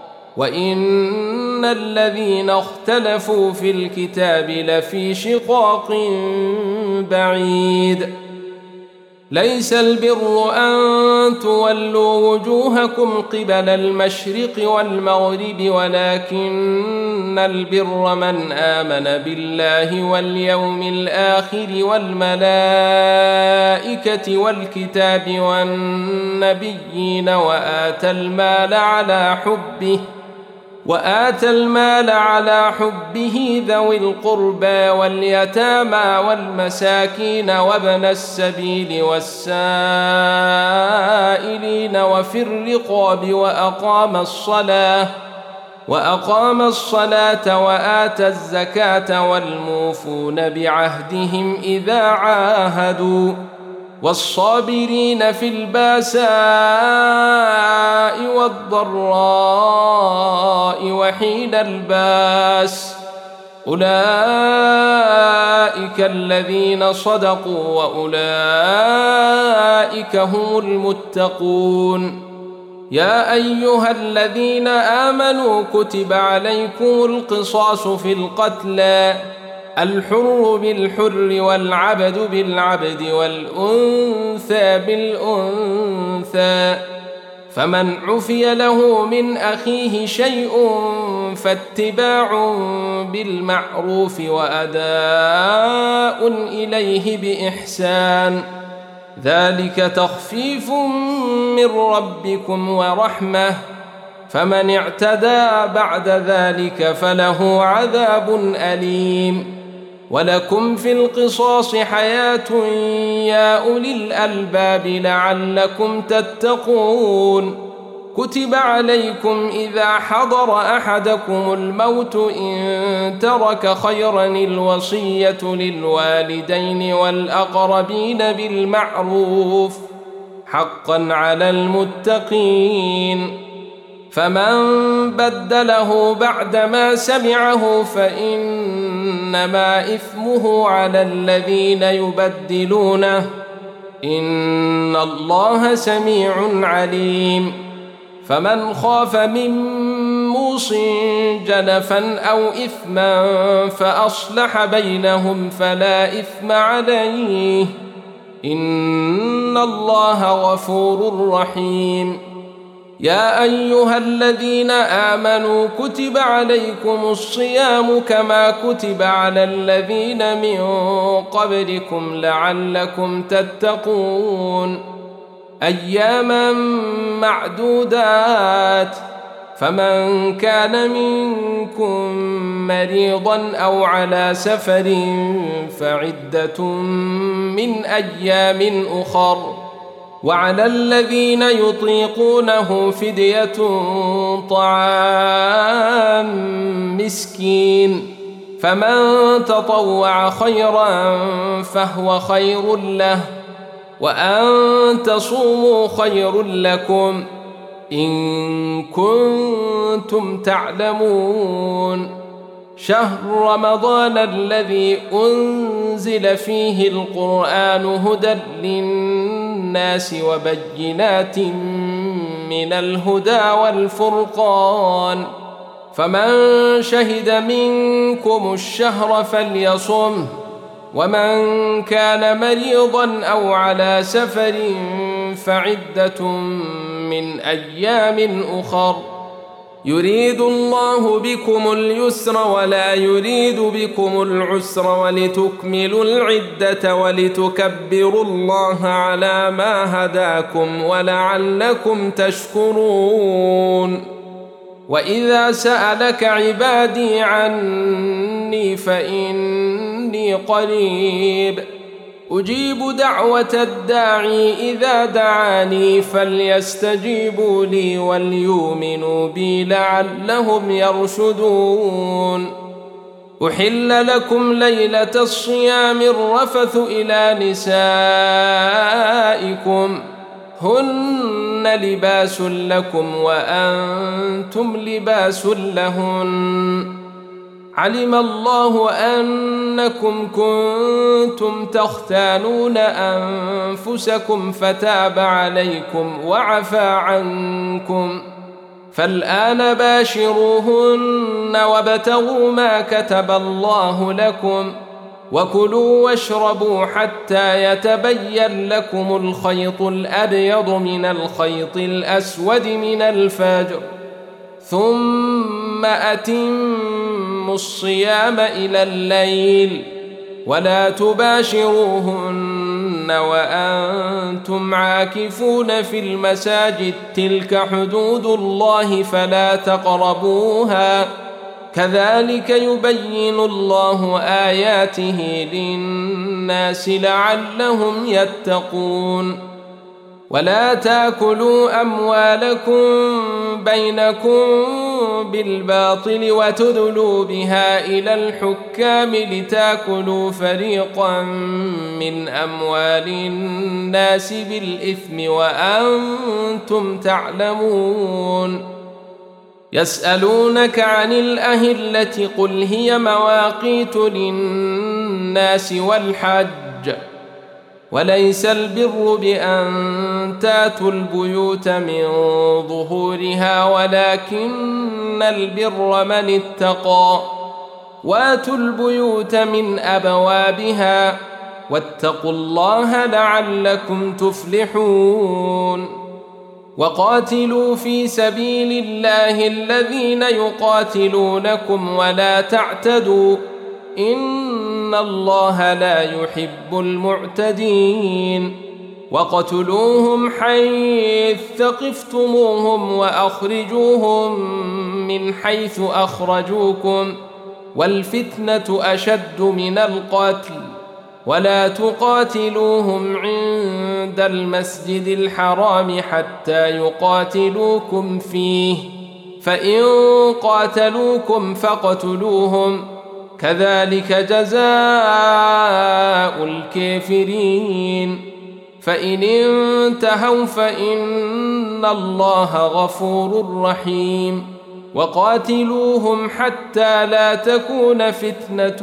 وإن الذين اختلفوا في الكتاب لفي شقاق بعيد. ليس البر أن تولوا وجوهكم قبل المشرق والمغرب ولكن البر من آمن بالله واليوم الآخر والملائكة والكتاب والنبيين وآتى المال على حبه وآتى المال على حبه ذوي القربى واليتامى والمساكين وابن السبيل والسائلين وفي الرقاب وأقام الصلاة وأقام الصلاة وآتى الزكاة والموفون بعهدهم إذا عاهدوا والصابرين في الباساء والضراء وحين الباس أولئك الذين صدقوا وأولئك هم المتقون. يا أيها الذين آمنوا كتب عليكم القصاص في القتلى الحر بالحر والعبد بالعبد والأنثى بالأنثى فمن عفي له من أخيه شيء فاتباع بالمعروف وأداء إليه بإحسان ذلك تخفيف من ربكم ورحمة فمن اعتدى بعد ذلك فله عذاب أليم. ولكم في القصاص حياة يا أولي الألباب لعلكم تتقون. كتب عليكم إذا حضر أحدكم الموت إن ترك خيرا الوصية للوالدين والأقربين بالمعروف حقا على المتقين. فمن بدله بعدما سمعه فإنما إثمه على الذين يبدلونه، إن الله سميع عليم. فمن خاف من موص جنفا أو إثما فأصلح بينهم فلا إثم عليه، إن الله غفور رحيم. يا أيها الذين آمنوا كتب عليكم الصيام كما كتب على الذين من قبلكم لعلكم تتقون، أياما معدودات. فمن كان منكم مريضا أو على سفر فعدة من أيام أخر، وعلى الذين يطيقونه فدية طعام مسكين، فمن تطوع خيرا فهو خير له، وأن تصوموا خير لكم إن كنتم تعلمون. شهر رمضان الذي أنزل فيه القرآن هدى للناس وبينات من الهدى والفرقان، فمن شهد منكم الشهر فليصمه، ومن كان مريضا أو على سفر فعدة من أيام أخر، يريد الله بكم اليسر ولا يريد بكم العسر ولتكملوا العدة ولتكبروا الله على ما هداكم ولعلكم تشكرون. وإذا سألك عبادي عني فإني قريب أجيب دعوة الداعي إذا دعاني فليستجيبوا لي وليؤمنوا بي لعلهم يرشدون. أحل لكم ليلة الصيام الرفث إلى نسائكم هن لباس لكم وأنتم لباس لهن، علم الله أنكم كنتم تختانون أنفسكم فتاب عليكم وعفى عنكم، فالآن باشروهن وابتغوا ما كتب الله لكم، وكلوا واشربوا حتى يتبين لكم الخيط الأبيض من الخيط الأسود من الفجر، ثم أتموا الصيام إلى الليل، ولا تباشروهن وأنتم عاكفون في المساجد، تلك حدود الله فلا تقربوها، كذلك يبين الله آياته للناس لعلهم يتقون. ولا تاكلوا أموالكم بينكم بالباطل وتدلوا بها إلى الحكام لتاكلوا فريقا من أموال الناس بالإثم وأنتم تعلمون. يسألونك عن الأهلة قل هي مواقيت للناس والحج، وليس البر بأن تاتوا البيوت من ظهورها ولكن البر من اتقى، واتوا البيوت من أبوابها واتقوا الله لعلكم تفلحون. وقاتلوا في سبيل الله الذين يقاتلونكم ولا تعتدوا إن الله لا يحب المعتدين. وقتلوهم حيث ثقفتموهم وأخرجوهم من حيث أخرجوكم، والفتنة أشد من القتل، ولا تقاتلوهم عند المسجد الحرام حتى يقاتلوكم فيه، فإن قاتلوكم فاقتلوهم، كذلك جزاء الكافرين. فإن انتهوا فإن الله غفور رحيم وقاتلوهم حتى لا تكون فتنة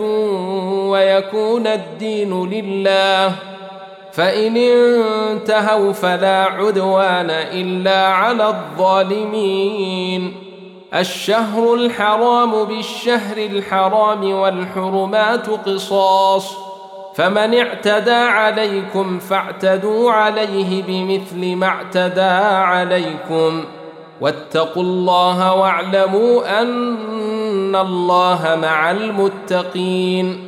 ويكون الدين لله فإن انتهوا فلا عدوان إلا على الظالمين الشهر الحرام بالشهر الحرام والحرمات قصاص فمن اعتدى عليكم فاعتدوا عليه بمثل ما اعتدى عليكم واتقوا الله واعلموا أن الله مع المتقين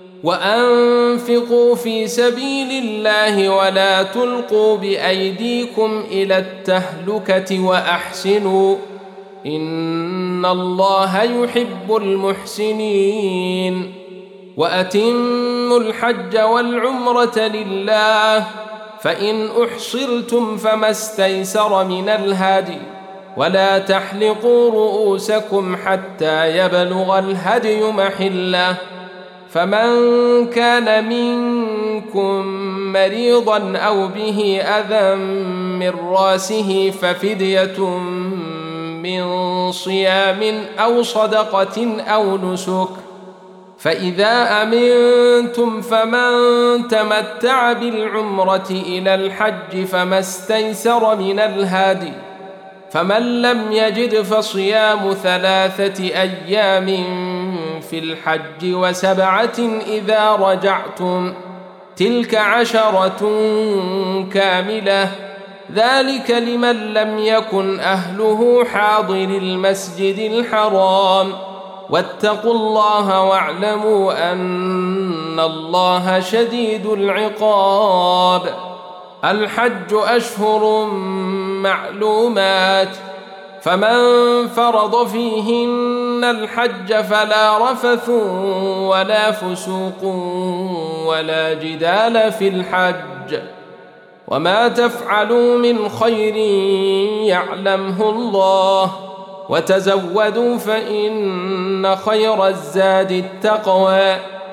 وأنفقوا في سبيل الله ولا تلقوا بأيديكم إلى التهلكة وأحسنوا إن الله يحب المحسنين وأتموا الحج والعمرة لله فإن أحصرتم فما استيسر من الهدي ولا تحلقوا رؤوسكم حتى يبلغ الهدي محله فمن كان منكم مريضا أو به أذى من راسه ففدية من صيام أو صدقة أو نسك فإذا أمنتم فمن تمتع بالعمرة إلى الحج فما استيسر من الهدي فمن لم يجد فصيام ثلاثة أيام في الحج وسبعة إذا رجعتم تلك عشرة كاملة ذلك لمن لم يكن أهله حاضر المسجد الحرام واتقوا الله واعلموا أن الله شديد العقاب الحج أشهر معلومات فمن فرض فيهن الحج فلا رفث ولا فسوق ولا جدال في الحج وما تفعلوا من خير يعلمه الله وتزودوا فإن خير الزاد التقوى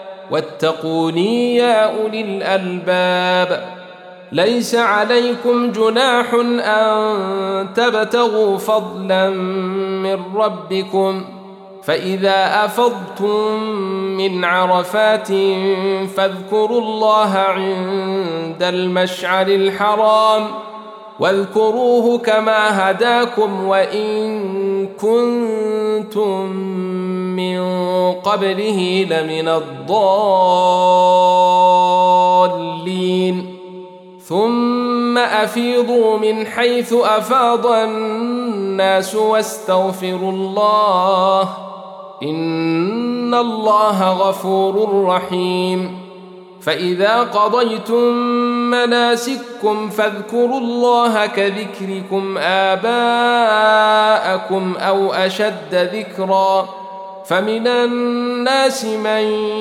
واتقوني يا أولي الألباب ليس عليكم جناح أن تبتغوا فضلا من ربكم فإذا أفضتم من عرفات فاذكروا الله عند المشعر الحرام واذكروه كما هداكم وإن كنتم من قبله لمن الضالين ثم أفيضوا من حيث أفاض الناس واستغفروا الله إن الله غفور رحيم فإذا قضيتم مناسككم فاذكروا الله كذكركم آباءكم أو أشد ذكرا فمن الناس من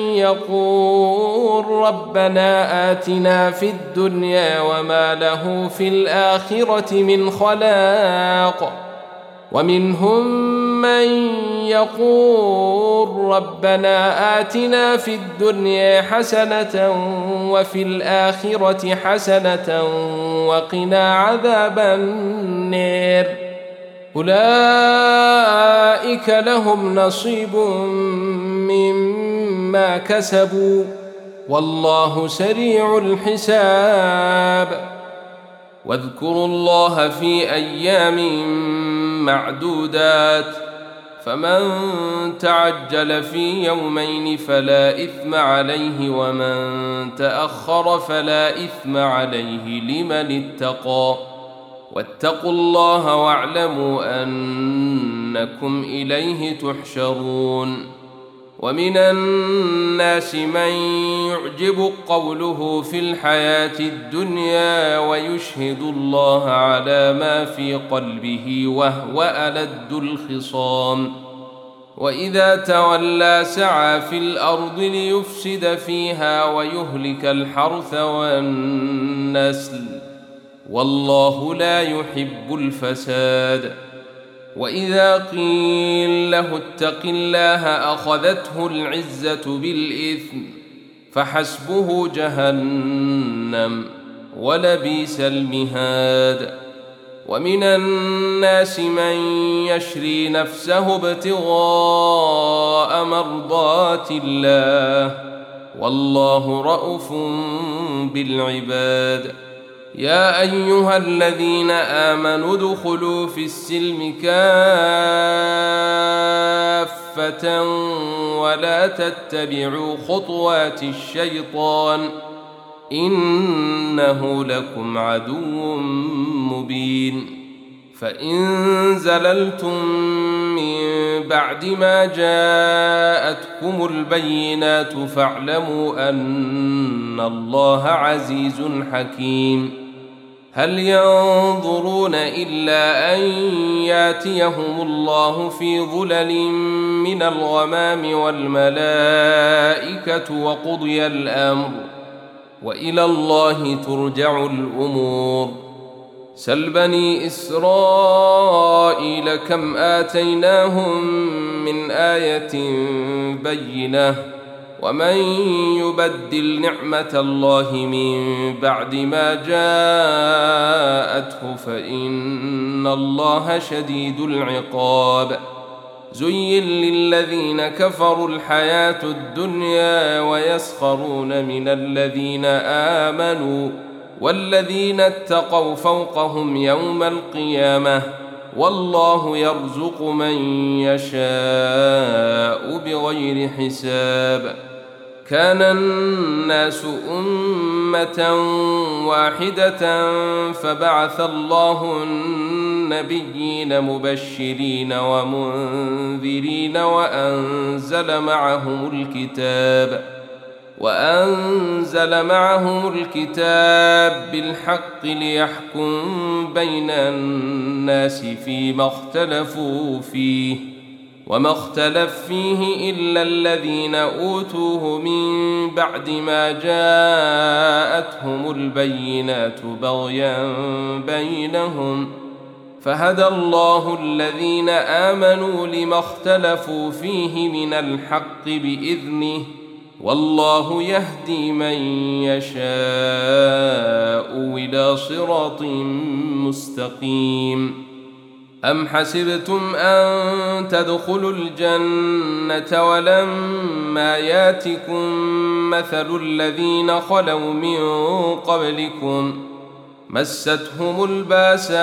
يقول ربنا آتنا في الدنيا وما له في الآخرة من خلاق ومنهم من يقول ربنا آتنا في الدنيا حسنة وفي الآخرة حسنة وقنا عذاب النار أولئك لهم نصيب مما كسبوا والله سريع الحساب واذكروا الله في أيام معدودات فمن تعجل في يومين فلا إثم عليه ومن تأخر فلا إثم عليه لمن اتقى واتقوا الله واعلموا أنكم إليه تحشرون ومن الناس من يعجب قوله في الحياة الدنيا ويشهد الله على ما في قلبه وهو ألد الخصام وإذا تولى سعى في الأرض ليفسد فيها ويهلك الحرث والنسل والله لا يحب الفساد وإذا قيل له اتق الله أخذته العزة بالإثم فحسبه جهنم ولبئس المهاد. ومن الناس من يشري نفسه ابتغاء مرضات الله والله رءوف بالعباد. يا أيها الذين آمنوا ادخلوا في السلم كافة ولا تتبعوا خطوات الشيطان إنه لكم عدو مبين. فإن زللتم من بعد ما جاءتكم البينات فاعلموا أن الله عزيز حكيم. هل ينظرون إلا أن ياتيهم الله في ظلل من الغمام والملائكة وقضي الأمر وإلى الله ترجع الأمور. سل بني إسرائيل كم آتيناهم من آية بينة ومن يبدل نعمة الله من بعد ما جاءته فإن الله شديد العقاب. زين للذين كفروا الحياة الدنيا ويسخرون من الذين آمنوا والذين اتقوا فوقهم يوم القيامة والله يرزق من يشاء بغير حساب. كان الناس أمة واحدة فبعث الله النبيين مبشرين ومنذرين وأنزل معهم الكتاب وأنزل معهم الكتاب بالحق ليحكم بين الناس فيما اختلفوا فيه وما اختلف فيه إلا الذين أوتوه من بعد ما جاءتهم البينات بغيا بينهم فهدى الله الذين آمنوا لما اختلفوا فيه من الحق بإذنه والله يهدي من يشاء إلى صراط مستقيم. أم حسبتم أن تدخلوا الجنة ولما ياتكم مثل الذين خلوا من قبلكم مستهم الباساء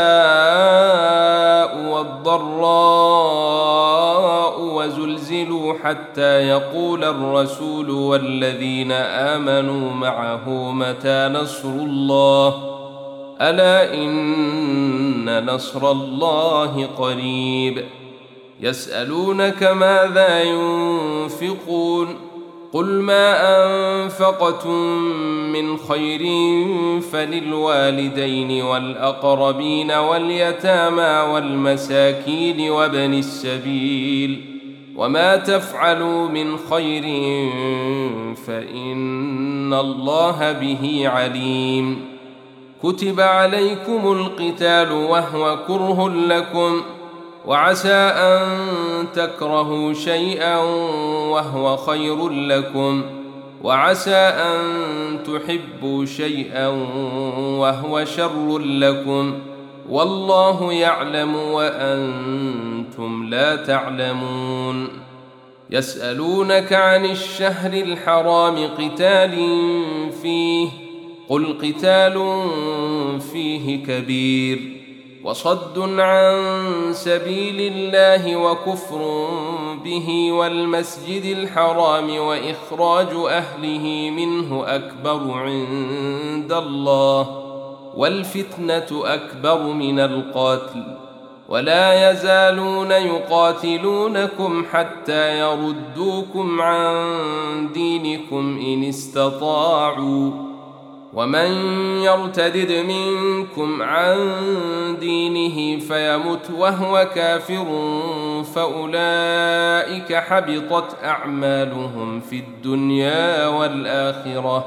والضراء وزلزلوا حتى يقول الرسول والذين آمنوا معه متى نصر الله ألا إن نصر الله قريب. يسألونك ماذا ينفقون قل ما أنفقتم من خير فللوالدين والأقربين واليتامى والمساكين وابن السبيل وما تفعلوا من خير فإن الله به عليم. كتب عليكم القتال وهو كره لكم وعسى أن تكرهوا شيئا وهو خير لكم وعسى أن تحبوا شيئا وهو شر لكم والله يعلم وأنتم لا تعلمون. يسألونك عن الشهر الحرام قتال فيه قل قتال فيه كبير وصد عن سبيل الله وكفر به والمسجد الحرام وإخراج أهله منه أكبر عند الله والفتنة أكبر من القتل ولا يزالون يقاتلونكم حتى يردوكم عن دينكم إن استطاعوا ومن يرتدد منكم عن دينه فيمت وهو كافر فأولئك حبطت أعمالهم في الدنيا والآخرة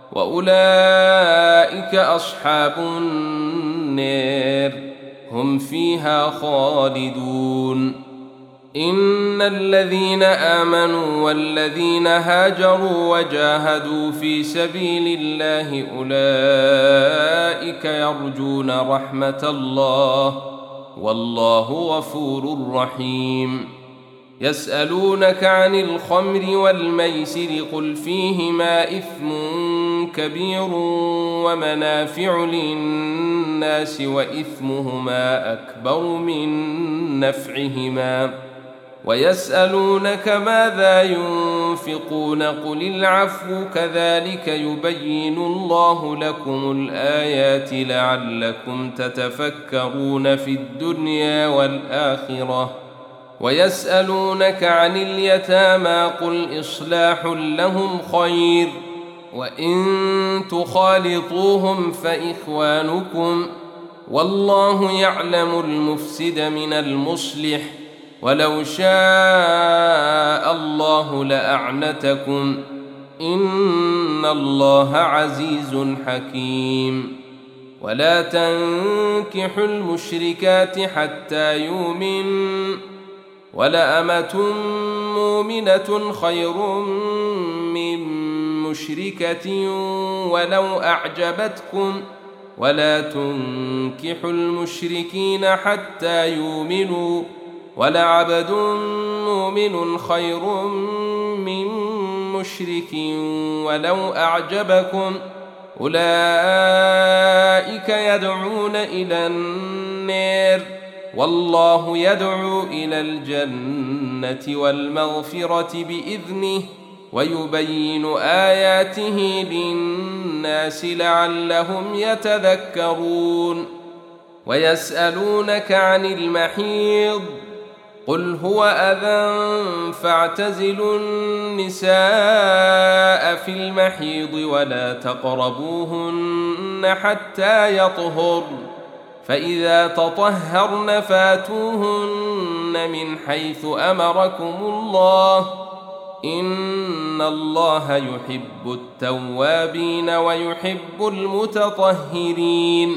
وأولئك أصحاب النار هم فيها خالدون. إن الذين آمنوا والذين هاجروا وجاهدوا في سبيل الله أولئك يرجون رحمة الله والله غفور رحيم. يسألونك عن الخمر والميسر قل فيهما إثم كبير ومنافع للناس وإثمهما أكبر من نفعهما ويسألونك ماذا ينفقون قل العفو كذلك يبين الله لكم الآيات لعلكم تتفكرون في الدنيا والآخرة. ويسألونك عن اليتامى قل إصلاح لهم خير وإن تخالطوهم فإخوانكم والله يعلم المفسد من المصلح ولو شاء الله لأعنتكم إن الله عزيز حكيم. ولا تنكحوا المشركات حتى يؤمنوا ولأمة مؤمنة خير من مشركة ولو أعجبتكم ولا تنكحوا المشركين حتى يؤمنوا ولعبد مؤمن خير من مشرك ولو أعجبكم أولئك يدعون إلى النار والله يدعو إلى الجنة والمغفرة بإذنه ويبين آياته للناس لعلهم يتذكرون. ويسألونك عن المحيض قل هو أذى فاعتزلوا النساء في المحيض ولا تقربوهن حتى يطهرن فإذا تطهرن فاتوهن من حيث أمركم الله إن الله يحب التوابين ويحب المتطهرين.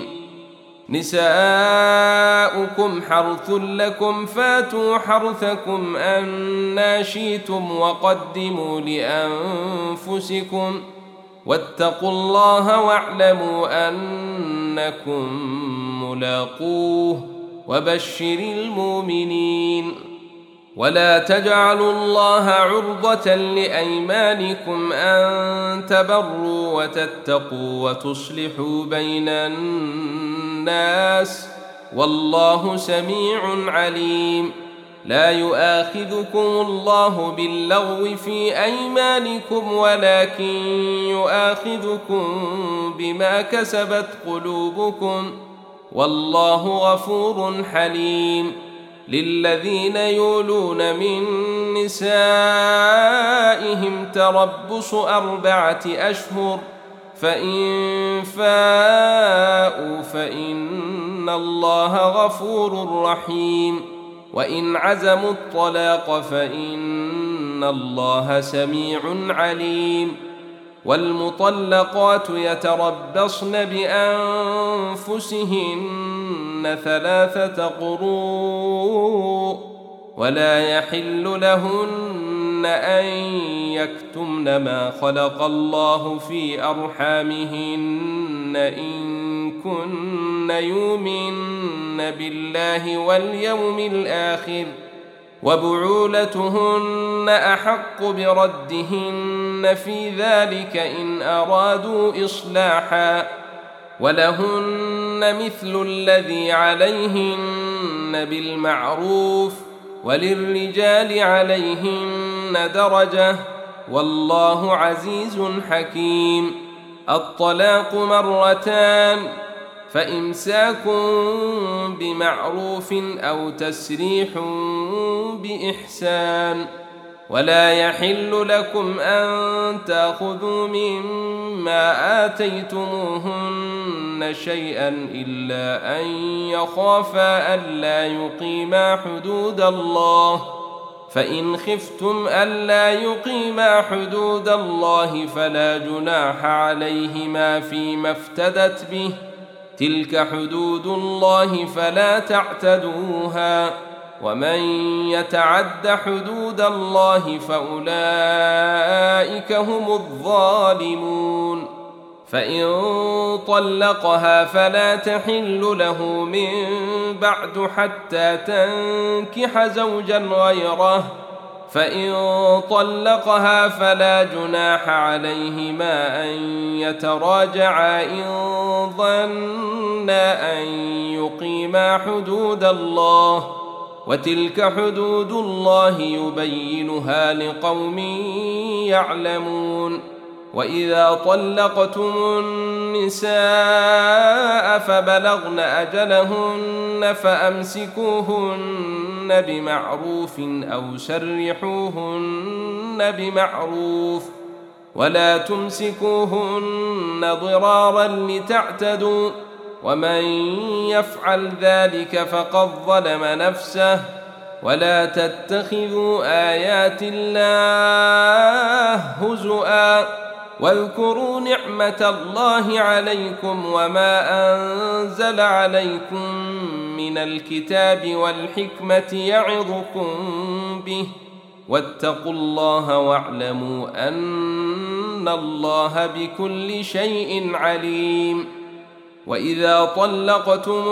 نساؤكم حرث لكم فاتوا حرثكم أنى شئتم وقدموا لأنفسكم واتقوا الله واعلموا أنكم ملاقوه وبشر المؤمنين. ولا تجعلوا الله عرضة لأيمانكم أن تبروا وتتقوا وتصلحوا بين الناس والله سميع عليم. لا يؤاخذكم الله باللغو في أيمانكم ولكن يؤاخذكم بما كسبت قلوبكم والله غفور حليم. للذين يولون من نسائهم تربص أربعة أشهر فإن فاءوا فإن الله غفور رحيم. وإن عزموا الطلاق فإن الله سميع عليم. والمطلقات يتربصن بأنفسهن ثلاثة قروء ولا يحل لهن أن يكتمن ما خلق الله في أرحامهن إن كن يؤمن بالله واليوم الآخر وبعولتهن أحق بردهن في ذلك إن أرادوا إصلاحا ولهن مثل الذي عليهن بالمعروف وللرجال عليهن درجة والله عزيز حكيم. الطلاق مرتان فإمساك بمعروف أو تسريح بإحسان. ولا يحل لكم أن تأخذوا مما آتيتموهن شيئا إلا أن يخافا ألا يقيما حدود الله فإن خفتم ألا يقيما حدود الله فلا جناح عليهما فيما افتدت به تلك حدود الله فلا تعتدوها ومن يتعد حدود الله فأولئك هم الظالمون. فإن طلقها فلا تحل له من بعد حتى تنكح زوجا غيره، فإن طلقها فلا جناح عليهما أن يتراجعا إن ظنا أن يقيما حدود الله، وتلك حدود الله يبينها لقوم يعلمون. وإذا طلقتم النساء فبلغن أجلهن فأمسكوهن بمعروف أو سرحوهن بمعروف، ولا تمسكوهن ضرارا لتعتدوا، ومن يفعل ذلك فقد ظلم نفسه. ولا تتخذوا آيات الله هزؤا، واذكروا نعمة الله عليكم وما أنزل عليكم من الكتاب والحكمة يعظكم به، واتقوا الله واعلموا أن الله بكل شيء عليم. وإذا طلقتم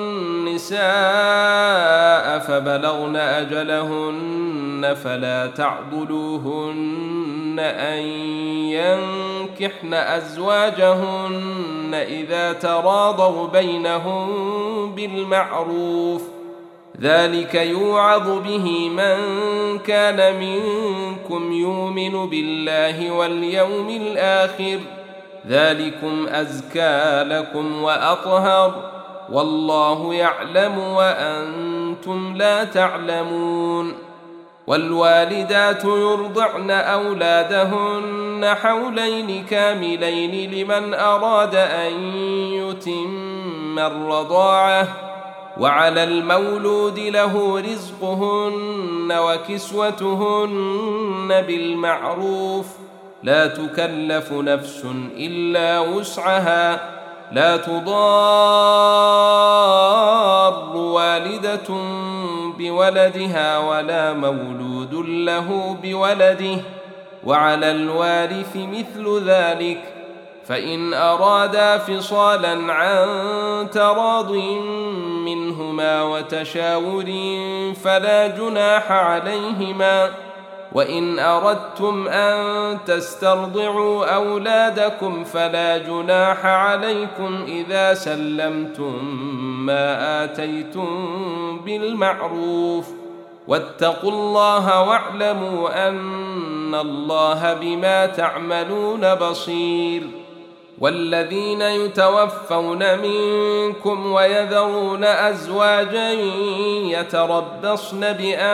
النساء فبلغن أجلهن فلا تعضلوهن أن ينكحن أزواجهن إذا تراضوا بينهم بالمعروف، ذلك يوعظ به من كان منكم يؤمن بالله واليوم الآخر، ذلكم أزكى لكم وأطهر، والله يعلم وأنتم لا تعلمون. والوالدات يرضعن أولادهن حولين كاملين لمن أراد أن يتم الرضاعة، وعلى المولود له رزقهن وكسوتهن بالمعروف، لا تكلف نفس إلا وسعها، لا تضار والدة بولدها ولا مولود له بولده، وعلى الوارث مثل ذلك، فإن أرادا فصالا عن تراض منهما وتشاور فلا جناح عليهما. وإن أردتم أن تسترضعوا أولادكم فلا جناح عليكم إذا سلمتم ما آتيتم بالمعروف، واتقوا الله واعلموا أن الله بما تعملون بصير. والذين يتوفون منكم ويذرون أزواجا يتربصن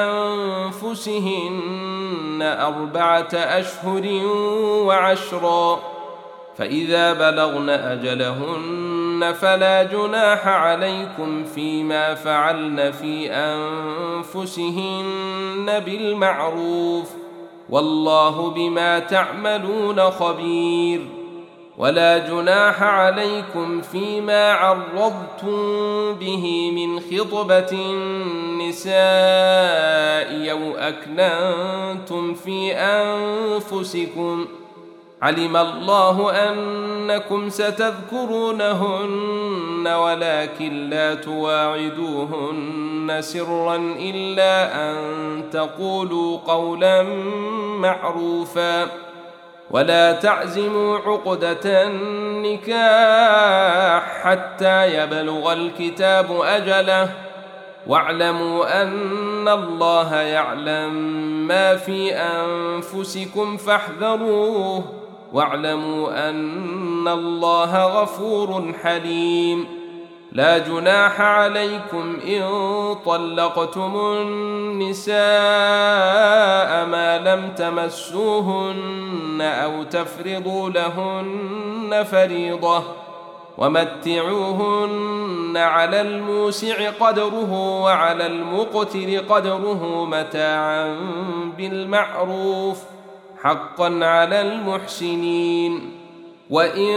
بأنفسهن أربعة أشهر وعشرا، فإذا بلغن أجلهن فلا جناح عليكم فيما فعلن في أنفسهن بالمعروف، والله بما تعملون خبير. ولا جناح عليكم فيما عرضتم به من خطبة النساء أو أكننتم في أنفسكم، علم الله أنكم ستذكرونهن ولكن لا تواعدوهن سرا إلا أن تقولوا قولا معروفا، ولا تعزموا عقدة النكاح حتى يبلغ الكتاب أجله، واعلموا أن الله يعلم ما في أنفسكم فاحذروه، واعلموا أن الله غفور حليم. لا جناح عليكم إن طلقتم النساء ما لم تمسوهن أو تفرضوا لهن فريضة، ومتعوهن على الموسع قدره وعلى المقتر قدره متاعا بالمعروف، حقا على المحسنين. وإن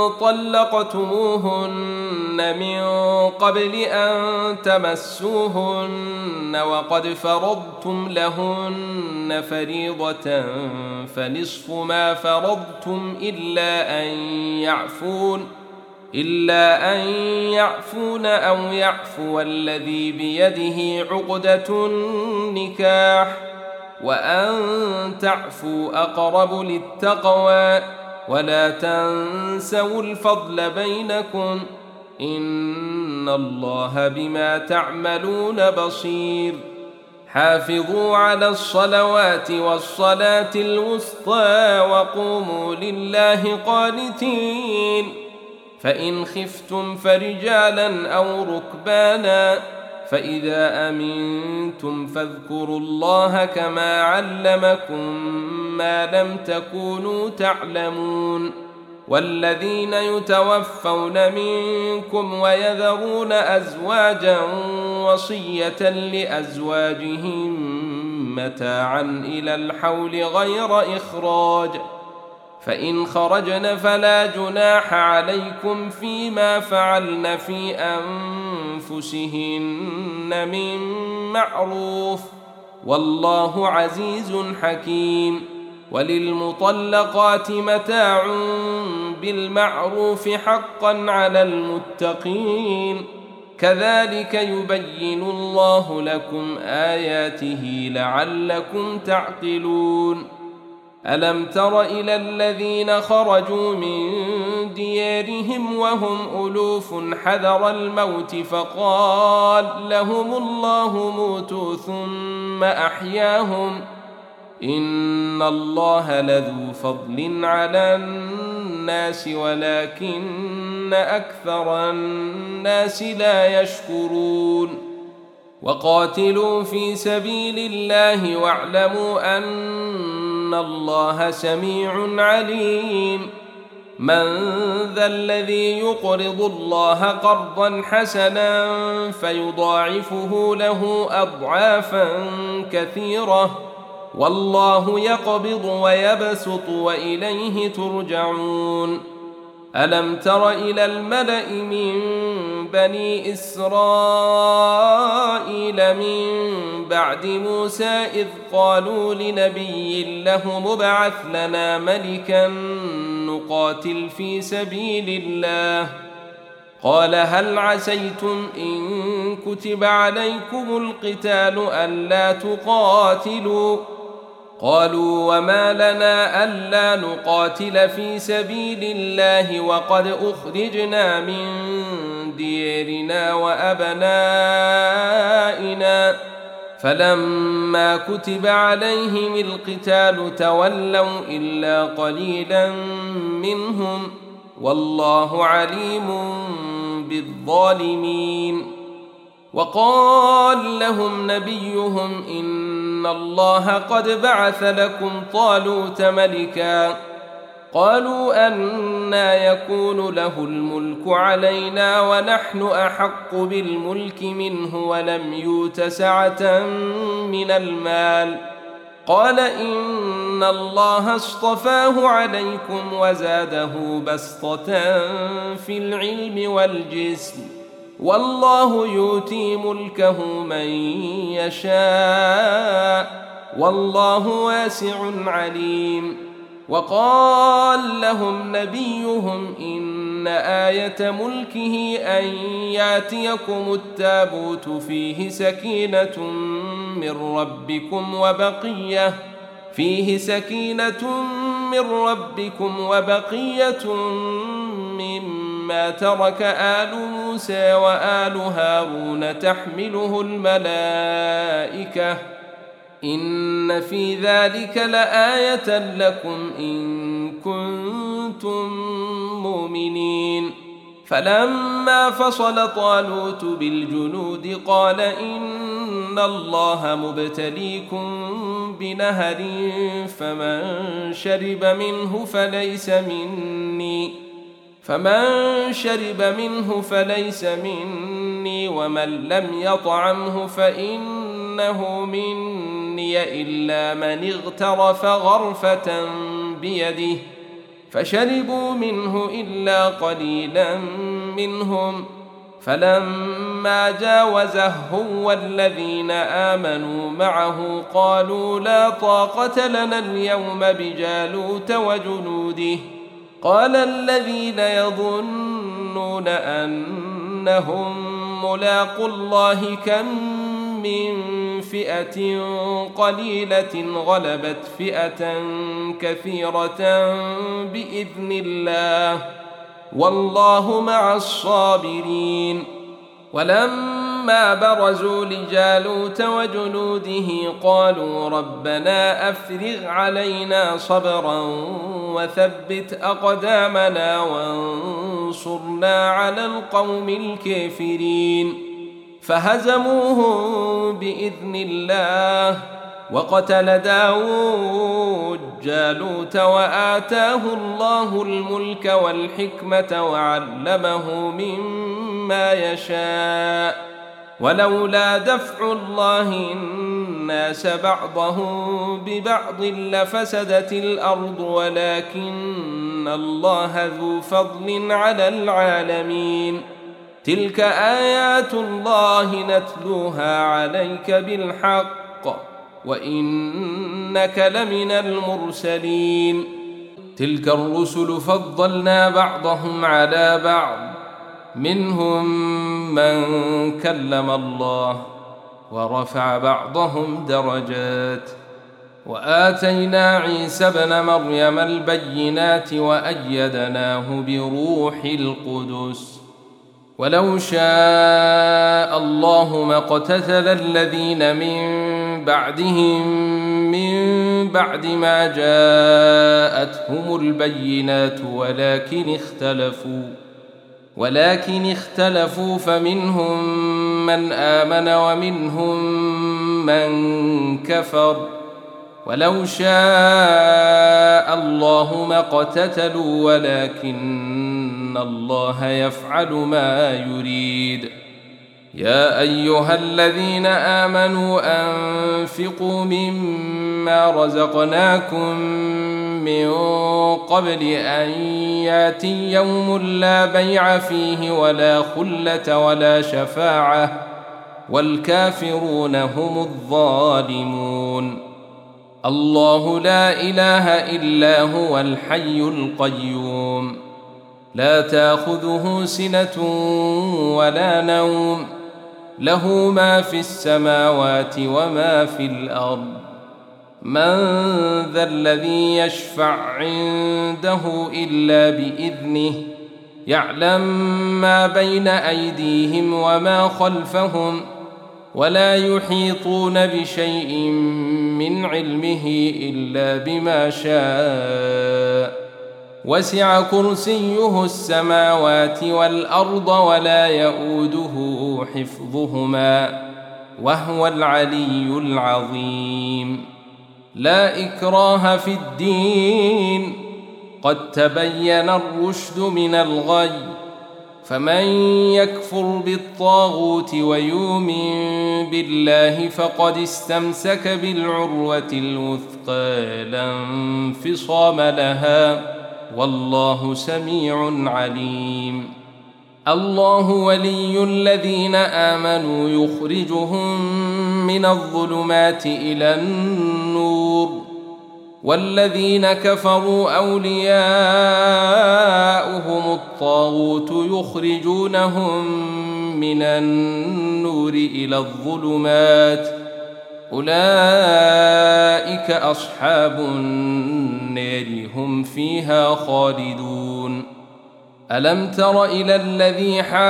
طلقتموهن من قبل أن تمسوهن وقد فرضتم لهن فريضة فنصف ما فرضتم إلا أن يعفون إلا أن يعفون أو يعفو الذي بيده عقدة النكاح وأن تعفوا أقرب للتقوى ولا تنسوا الفضل بينكم إن الله بما تعملون بصير. حافظوا على الصلوات والصلاة الوسطى وقوموا لله قانتين. فإن خفتم فرجالا أو ركبانا فإذا أمنتم فاذكروا الله كما علمكم ما لم تكونوا تعلمون. والذين يتوفون منكم ويذرون أزواجا وصية لأزواجهم متاعا إلى الحول غير إخراج فإن خرجن فلا جناح عليكم فيما فعلن في أنفسهن من معروف والله عزيز حكيم. وللمطلقات متاع بالمعروف حقا على المتقين كذلك يبين الله لكم آياته لعلكم تعقلون. ألم تر إلى الذين خرجوا من ديارهم وهم ألوف حذر الموت فقال لهم الله موتوا ثم أحياهم إن الله لذو فضل على الناس ولكن أكثر الناس لا يشكرون. وقاتلوا في سبيل الله واعلموا أن الله سميع عليم. من ذا الذي يقرض الله قرضا حسنا فيضاعفه له أضعافا كثيرة والله يقبض ويبسط وإليه ترجعون. ألم تر إلى الملأ من بني إسرائيل من بعد موسى إذ قالوا لنبي له مبعث لنا ملكا نقاتل في سبيل الله قال هل عسيتم إن كتب عليكم القتال ألا تقاتلوا قالوا وما لنا ألا نقاتل في سبيل الله وقد أخرجنا من ديارنا وأبنائنا فلما كتب عليهم القتال تولوا إلا قليلا منهم والله عليم بالظالمين. وقال لهم نبيهم إن الله قد بعث لكم طالوت ملكا قالوا أنى يكون له الملك علينا ونحن أحق بالملك منه ولم يؤت سعة من المال قال إن الله اصطفاه عليكم وزاده بسطة في العلم والجسم والله يؤتي ملكه من يشاء والله واسع عليم. وقال لهم نبيهم إن آية ملكه أن ياتيكم التابوت فيه سكينة من ربكم وبقية فيه سكينة من ربكم وبقية مما ترك آل موسى وآل هارون تحمله الملائكة إن في ذلك لآية لكم إن كنتم مؤمنين. فلما فصل طالوت بالجنود قال إن الله مبتليكم بنهر فمن شرب منه فليس مني فمن شرب منه فليس مني ومن لم يطعمه فإنه مني إلا من اغترف غرفة بيده فشربوا منه إلا قليلا منهم، فلما جاوزه هو والذين آمنوا معه قالوا لا طاقة لنا اليوم بجالوت وجنوده. قال الذين يظنون أنهم ملاقو الله كم من فئة قليلة غلبت فئة كثيرة بإذن الله والله مع الصابرين. ولما برزوا لجالوت وجنوده قالوا ربنا أفرغ علينا صبرا وثبت أقدامنا وانصرنا على القوم الكافرين. فهزموهم بإذن الله وقتل داود جالوت وآتاه الله الملك والحكمة وعلمه مما يشاء، ولولا دفع الله الناس بعضهم ببعض لفسدت الأرض ولكن الله ذو فضل على العالمين. تلك آيات الله نتلوها عليك بالحق وإنك لمن المرسلين. تلك الرسل فضلنا بعضهم على بعض، منهم من كلم الله ورفع بعضهم درجات، وآتينا عيسى ابن مريم البينات وأيدناه بروح القدس. ولو شاء الله ما اقتتل الذين من بعدهم من بعد ما جاءتهم البينات ولكن اختلفوا ولكن اختلفوا فمنهم من آمن ومنهم من كفر. ولو شاء الله ما اقتتلوا ولكن الله يفعل ما يريد. يا أيها الذين آمنوا أنفقوا مما رزقناكم من قبل أن يأتي يوم لا بيع فيه ولا خلة ولا شفاعة والكافرون هم الظالمون. الله لا إله إلا هو الحي القيوم، لا تأخذه سنة ولا نوم، له ما في السماوات وما في الأرض. من ذا الذي يشفع عنده إلا بإذنه، يعلم ما بين أيديهم وما خلفهم، ولا يحيطون بشيء من علمه إلا بما شاء. وسع كرسيه السماوات والأرض ولا يؤوده حفظهما وهو العلي العظيم. لا إكراه في الدين، قد تبين الرشد من الغي، فمن يكفر بالطاغوت ويؤمن بالله فقد استمسك بالعروة الوثقى لا انفصام لها والله سميع عليم. الله ولي الذين آمنوا يخرجهم من الظلمات إلى النور، والذين كفروا أولياؤهم الطاغوت يخرجونهم من النور إلى الظلمات، أولئك أصحاب النار هم فيها خالدون. ألم تر إلى الذي حاج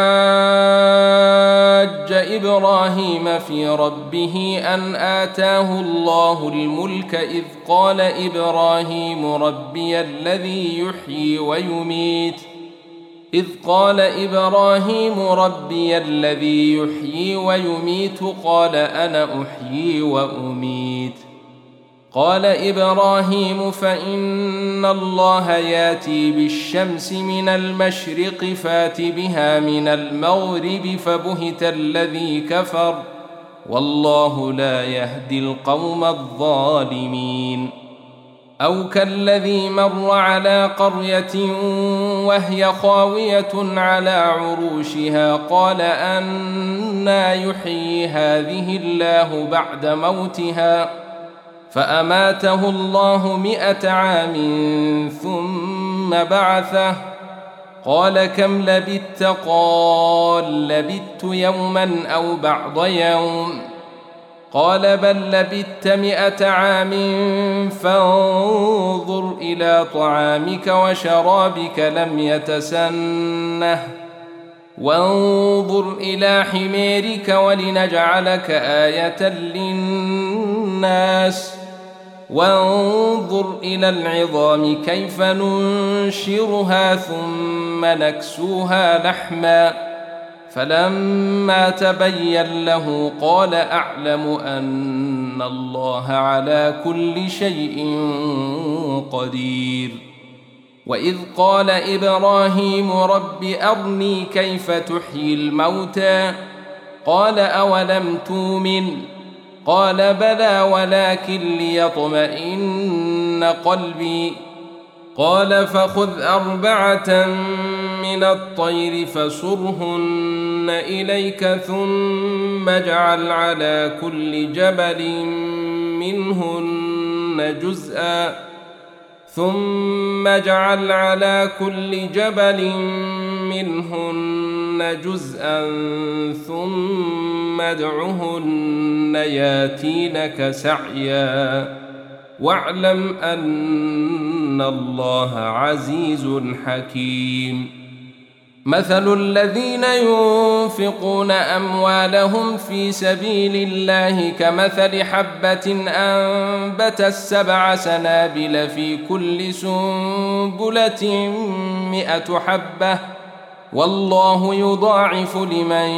إبراهيم في ربه أن آتاه الله الملك إذ قال إبراهيم ربي الذي يحيي ويميت إذ قال إبراهيم ربي الذي يحيي ويميت قال أنا أحيي وأميت. قال إبراهيم فإن الله ياتي بالشمس من المشرق فات بها من المغرب فبهت الذي كفر والله لا يهدي القوم الظالمين. أو كالذي مر على قرية وهي خاوية على عروشها قال أنى يحيي هذه الله بعد موتها فأماته الله مئة عام ثم بعثه قال كم لبثت قال لبثت يوما أو بعض يوم قال بل لبثت مئة عام فانظر إلى طعامك وشرابك لم يتسنه وانظر إلى حميرك ولنجعلك آية للناس وانظر إلى العظام كيف ننشرها ثم نكسوها لحما فلما تبين له قال أعلم أن الله على كل شيء قدير. وإذ قال إبراهيم رب أرني كيف تحيي الموتى قال أولم تؤمن قال بلى ولكن ليطمئن قلبي قال فخذ أربعة من الطير فصرهن إليك ثم اجعل على كل جبل منهن جزءا ثم اجعل على كل جبل منهن جزءا ثم ادعهن ياتينك سعيا واعلم أن الله عزيز حكيم. مثل الذين ينفقون أموالهم في سبيل الله كمثل حبة أنبتت سبع سنابل في كل سنبلة مئة حبة والله يضاعف لمن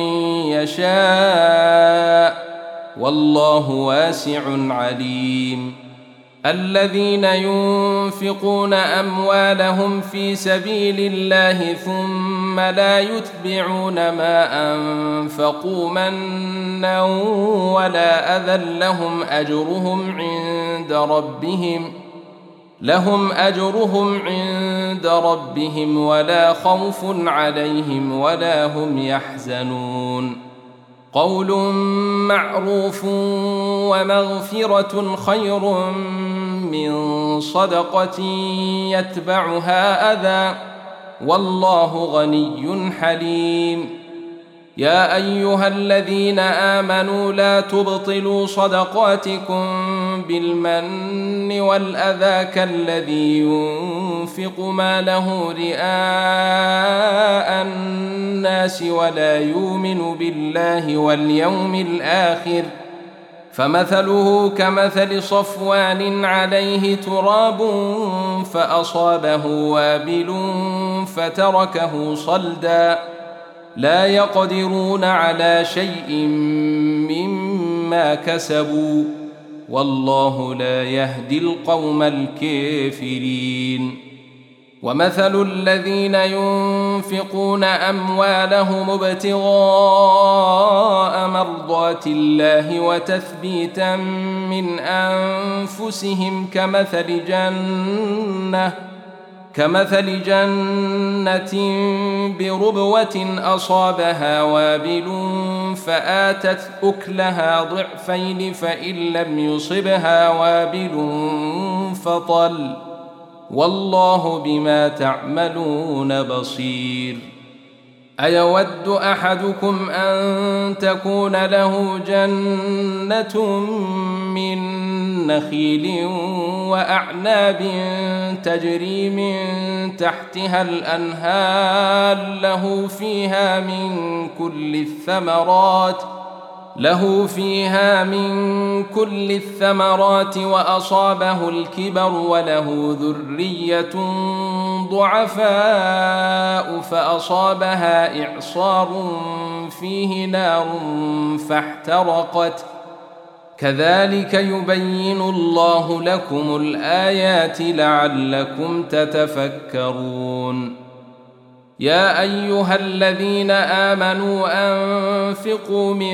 يشاء والله واسع عليم. الذين ينفقون أموالهم في سبيل الله ثم لا يتبعون ما أنفقوا منا ولا أذى لهم أجرهم عند ربهم لهم أجرهم عند ربهم ولا خوف عليهم ولا هم يحزنون. قول معروف ومغفرة خير من صدقة يتبعها أذى والله غني حليم. يا أيها الذين آمنوا لا تبطلوا صدقاتكم بالمن والأذى كالذي ينفق ماله رئاء الناس ولا يؤمن بالله واليوم الآخر فمثله كمثل صفوان عليه تراب فأصابه وابل فتركه صلدا لا يقدرون على شيء مما كسبوا والله لا يهدي القوم الكافرين. ومثل الذين ينفقون أموالهم ابتغاء مرضات الله وتثبيتا من أنفسهم كمثل جنة كمثل جنة بربوة أصابها وابل فآتت أكلها ضعفين فإن لم يصبها وابل فطل والله بما تعملون بصير. أيود أحدكم أن تكون له جنة من نخيل وأعناب تجري من تحتها الأنهار له فيها من كل الثمرات له فيها من كل الثمرات وأصابه الكبر وله ذرية ضعفاء فأصابها إعصار فيه نار فاحترقت كذلك يبين الله لكم الآيات لعلكم تتفكرون. يا أيها الذين آمنوا أنفقوا من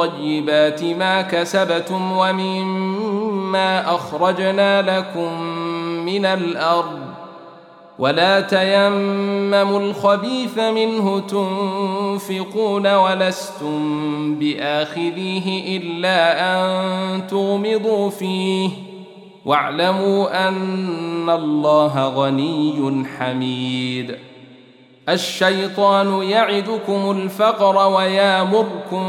طيبات ما كسبتم ومما أخرجنا لكم من الأرض ولا تيمموا الخبيث منه تنفقون ولستم بآخذيه إلا أن تغمضوا فيه واعلموا أن الله غني حميد. الشيطان يعدكم الفقر ويامركم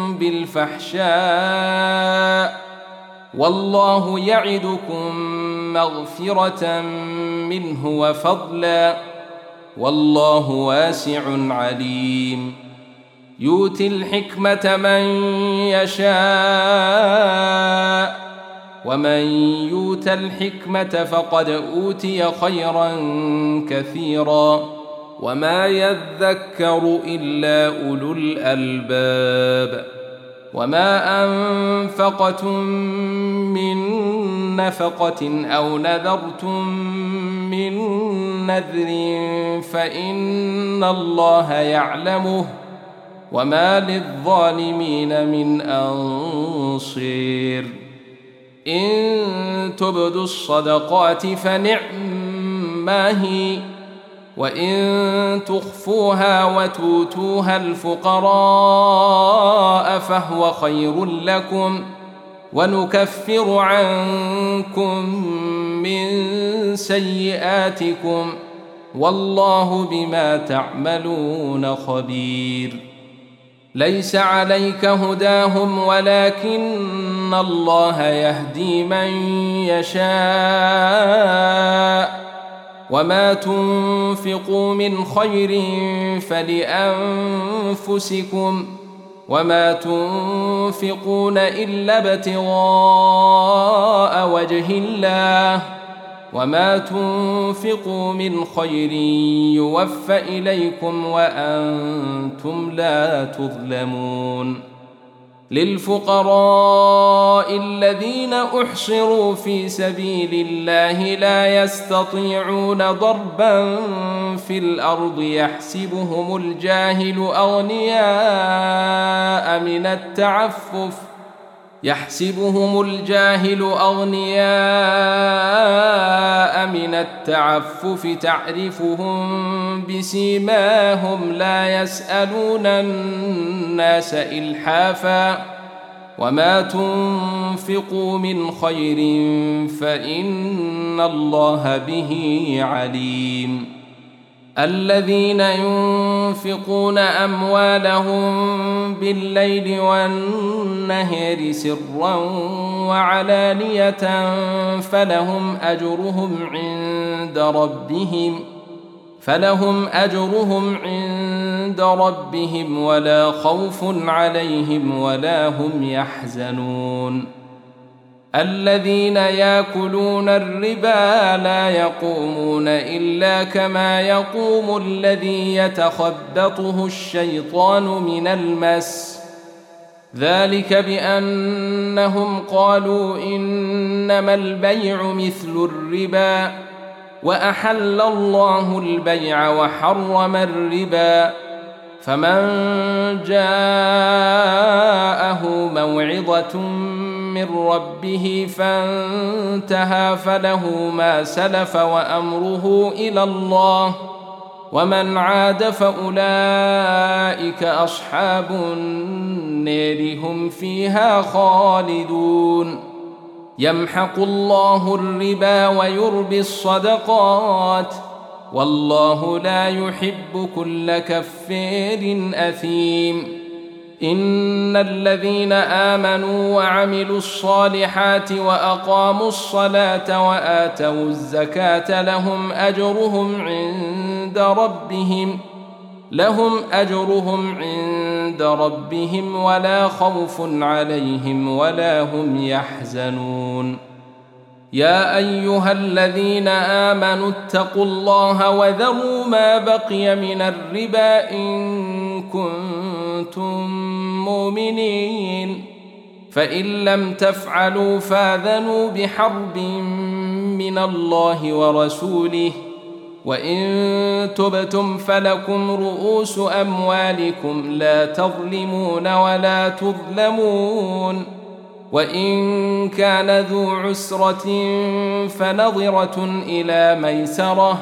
بالفحشاء والله يعدكم مغفرة منه وفضلا والله واسع عليم. يؤتي الحكمة من يشاء ومن يؤت الحكمة فقد أوتي خيرا كثيرا وما يذكر إلا أولو الألباب. وما أنفقتم من نفقة أو نذرتم من نذر فإن الله يعلمه وما للظالمين من أنصير. إن تبدوا الصدقات فنعما هي وإن تخفوها وتؤتوها الفقراء فهو خير لكم ونكفر عنكم من سيئاتكم والله بما تعملون خبير. ليس عليك هداهم ولكن الله يهدي من يشاء وما تنفقوا من خير فلأنفسكم وما تنفقون إلا ابتغاء وجه الله وما تنفقوا من خير يوفى إليكم وأنتم لا تظلمون. للفقراء الذين أحصروا في سبيل الله لا يستطيعون ضربا في الأرض يحسبهم الجاهل أغنياء من التعفف يحسبهم الجاهل أغنياء من التعفف تعرفهم بسيماهم لا يسألون الناس إلحافا وما تنفقوا من خير فإن الله به عليم. الذين ينفقون أموالهم بالليل والنهار سرا وعلانية فلهم أجرهم عند ربهم فلهم أجرهم عند ربهم ولا خوف عليهم ولا هم يحزنون. الذين يأكلون الربا لا يقومون إلا كما يقوم الذي يتخبطه الشيطان من المس ذلك بأنهم قالوا إنما البيع مثل الربا وأحل الله البيع وحرم الربا فمن جاءه موعظة من ربه فانتهى فله ما سلف وأمره إلى الله ومن عاد فأولئك أصحاب النار هم فيها خالدون. يمحق الله الربا ويربي الصدقات والله لا يحب كل كفار أثيم. إن الذين آمنوا وعملوا الصالحات وأقاموا الصلاة وآتوا الزكاة لهم أجرهم عند ربهم لهم أجرهم عند ربهم ولا خوف عليهم ولا هم يحزنون. يا أيها الذين آمنوا اتقوا الله وذروا ما بقي من الربا إن كنتم مؤمنين فإن لم تفعلوا فاذنوا بحرب من الله ورسوله وإن تبتم فلكم رؤوس أموالكم لا تظلمون ولا تظلمون وإن كان ذو عسرة فنظرة إلى ميسرة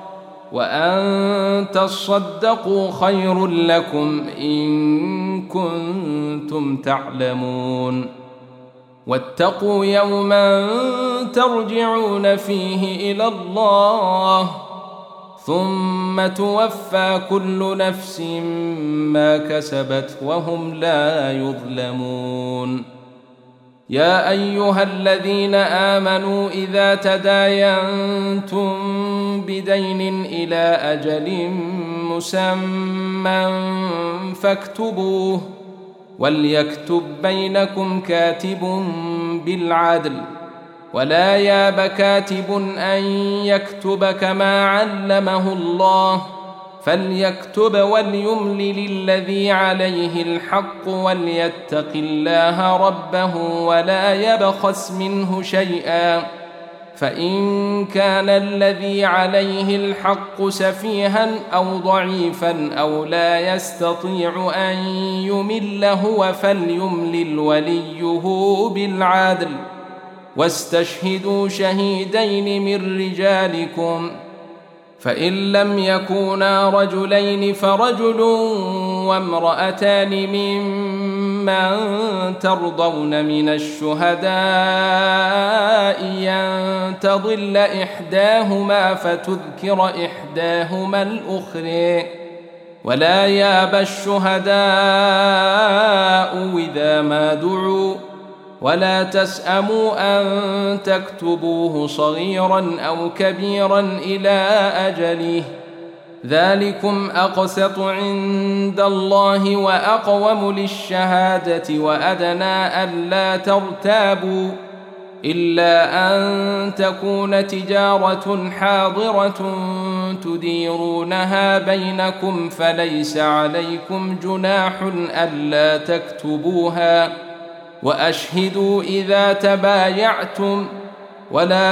وأن تصدقوا خير لكم إن كنتم تعلمون واتقوا يوما ترجعون فيه إلى الله ثم توفى كل نفس ما كسبت وهم لا يظلمون. يا أيها الذين آمنوا إذا تداينتم بدين إلى أجل مسمى فاكتبوه وليكتب بينكم كاتب بالعدل ولا ياب كاتب أن يكتب كما علمه الله فليكتب وليملل الذي عليه الحق وليتق الله ربه ولا يبخس منه شيئا فإن كان الذي عليه الحق سفيها أو ضعيفا أو لا يستطيع أن يمل هو فليملل وليه بالعدل واستشهدوا شهيدين من رجالكم فإن لم يكونا رجلين فرجل وامرأتان ممن ترضون من الشهداء أن تضل إحداهما فتذكر إحداهما الأخرى ولا ياب الشهداء إذا ما دعوا ولا تسأموا أن تكتبوه صغيرا أو كبيرا إلى أجله ذلكم أقسط عند الله وأقوم للشهادة وأدنى ألا ترتابوا إلا أن تكون تجارة حاضرة تديرونها بينكم فليس عليكم جناح ألا تكتبوها وأشهدوا إذا تبايعتم ولا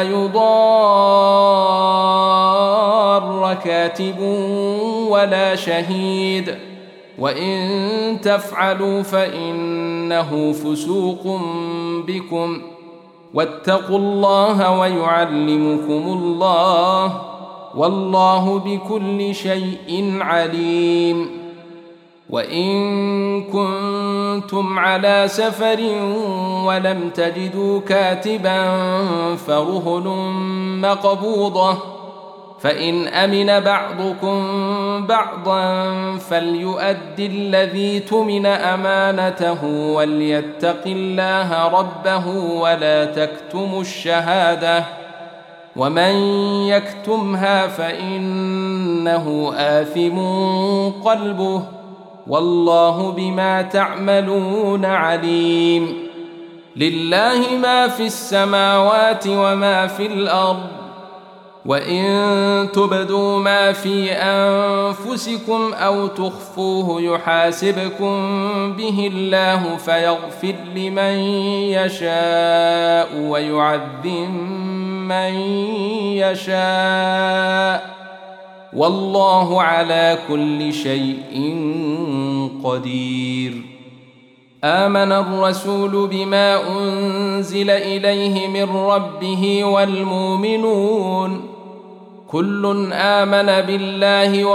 يضار كاتب ولا شهيد وإن تفعلوا فإنه فسوق بكم واتقوا الله ويعلمكم الله والله بكل شيء عليم. وإن كنتم على سفر ولم تجدوا كاتبا فرهن مقبوضة فإن أمن بعضكم بعضا فليؤد الذي تمن أمانته وليتق الله ربه ولا تكتموا الشهادة ومن يكتمها فإنه آثم قلبه والله بما تعملون عليم. لله ما في السماوات وما في الأرض وإن تبدوا ما في أنفسكم أو تخفوه يحاسبكم به الله فيغفر لمن يشاء ويعذب من يشاء والله على كل شيء قدير. آمن الرسول بما أنزل إليه من ربه والمؤمنون كل آمن بالله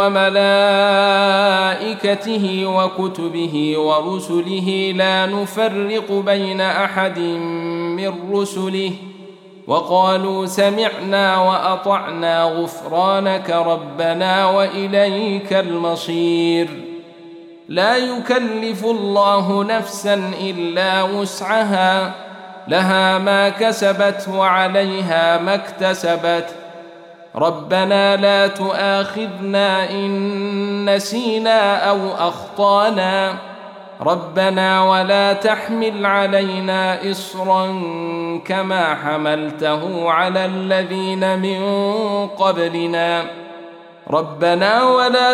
وملائكته وكتبه ورسله لا نفرق بين أحد من رسله وقالوا سمعنا وأطعنا غفرانك ربنا وإليك المصير. لا يكلف الله نفسا إلا وسعها لها ما كسبت وعليها ما اكتسبت ربنا لا تؤاخذنا إن نسينا أو أخطأنا ربنا ولا تحمل علينا إصرا كما حملته على الذين من قبلنا ربنا ولا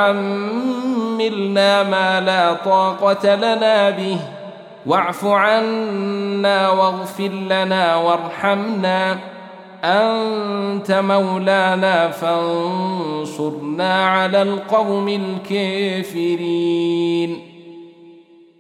تحملنا ما لا طاقة لنا به واعف عنا واغفر لنا وارحمنا أنت مولانا فانصرنا على القوم الكافرين.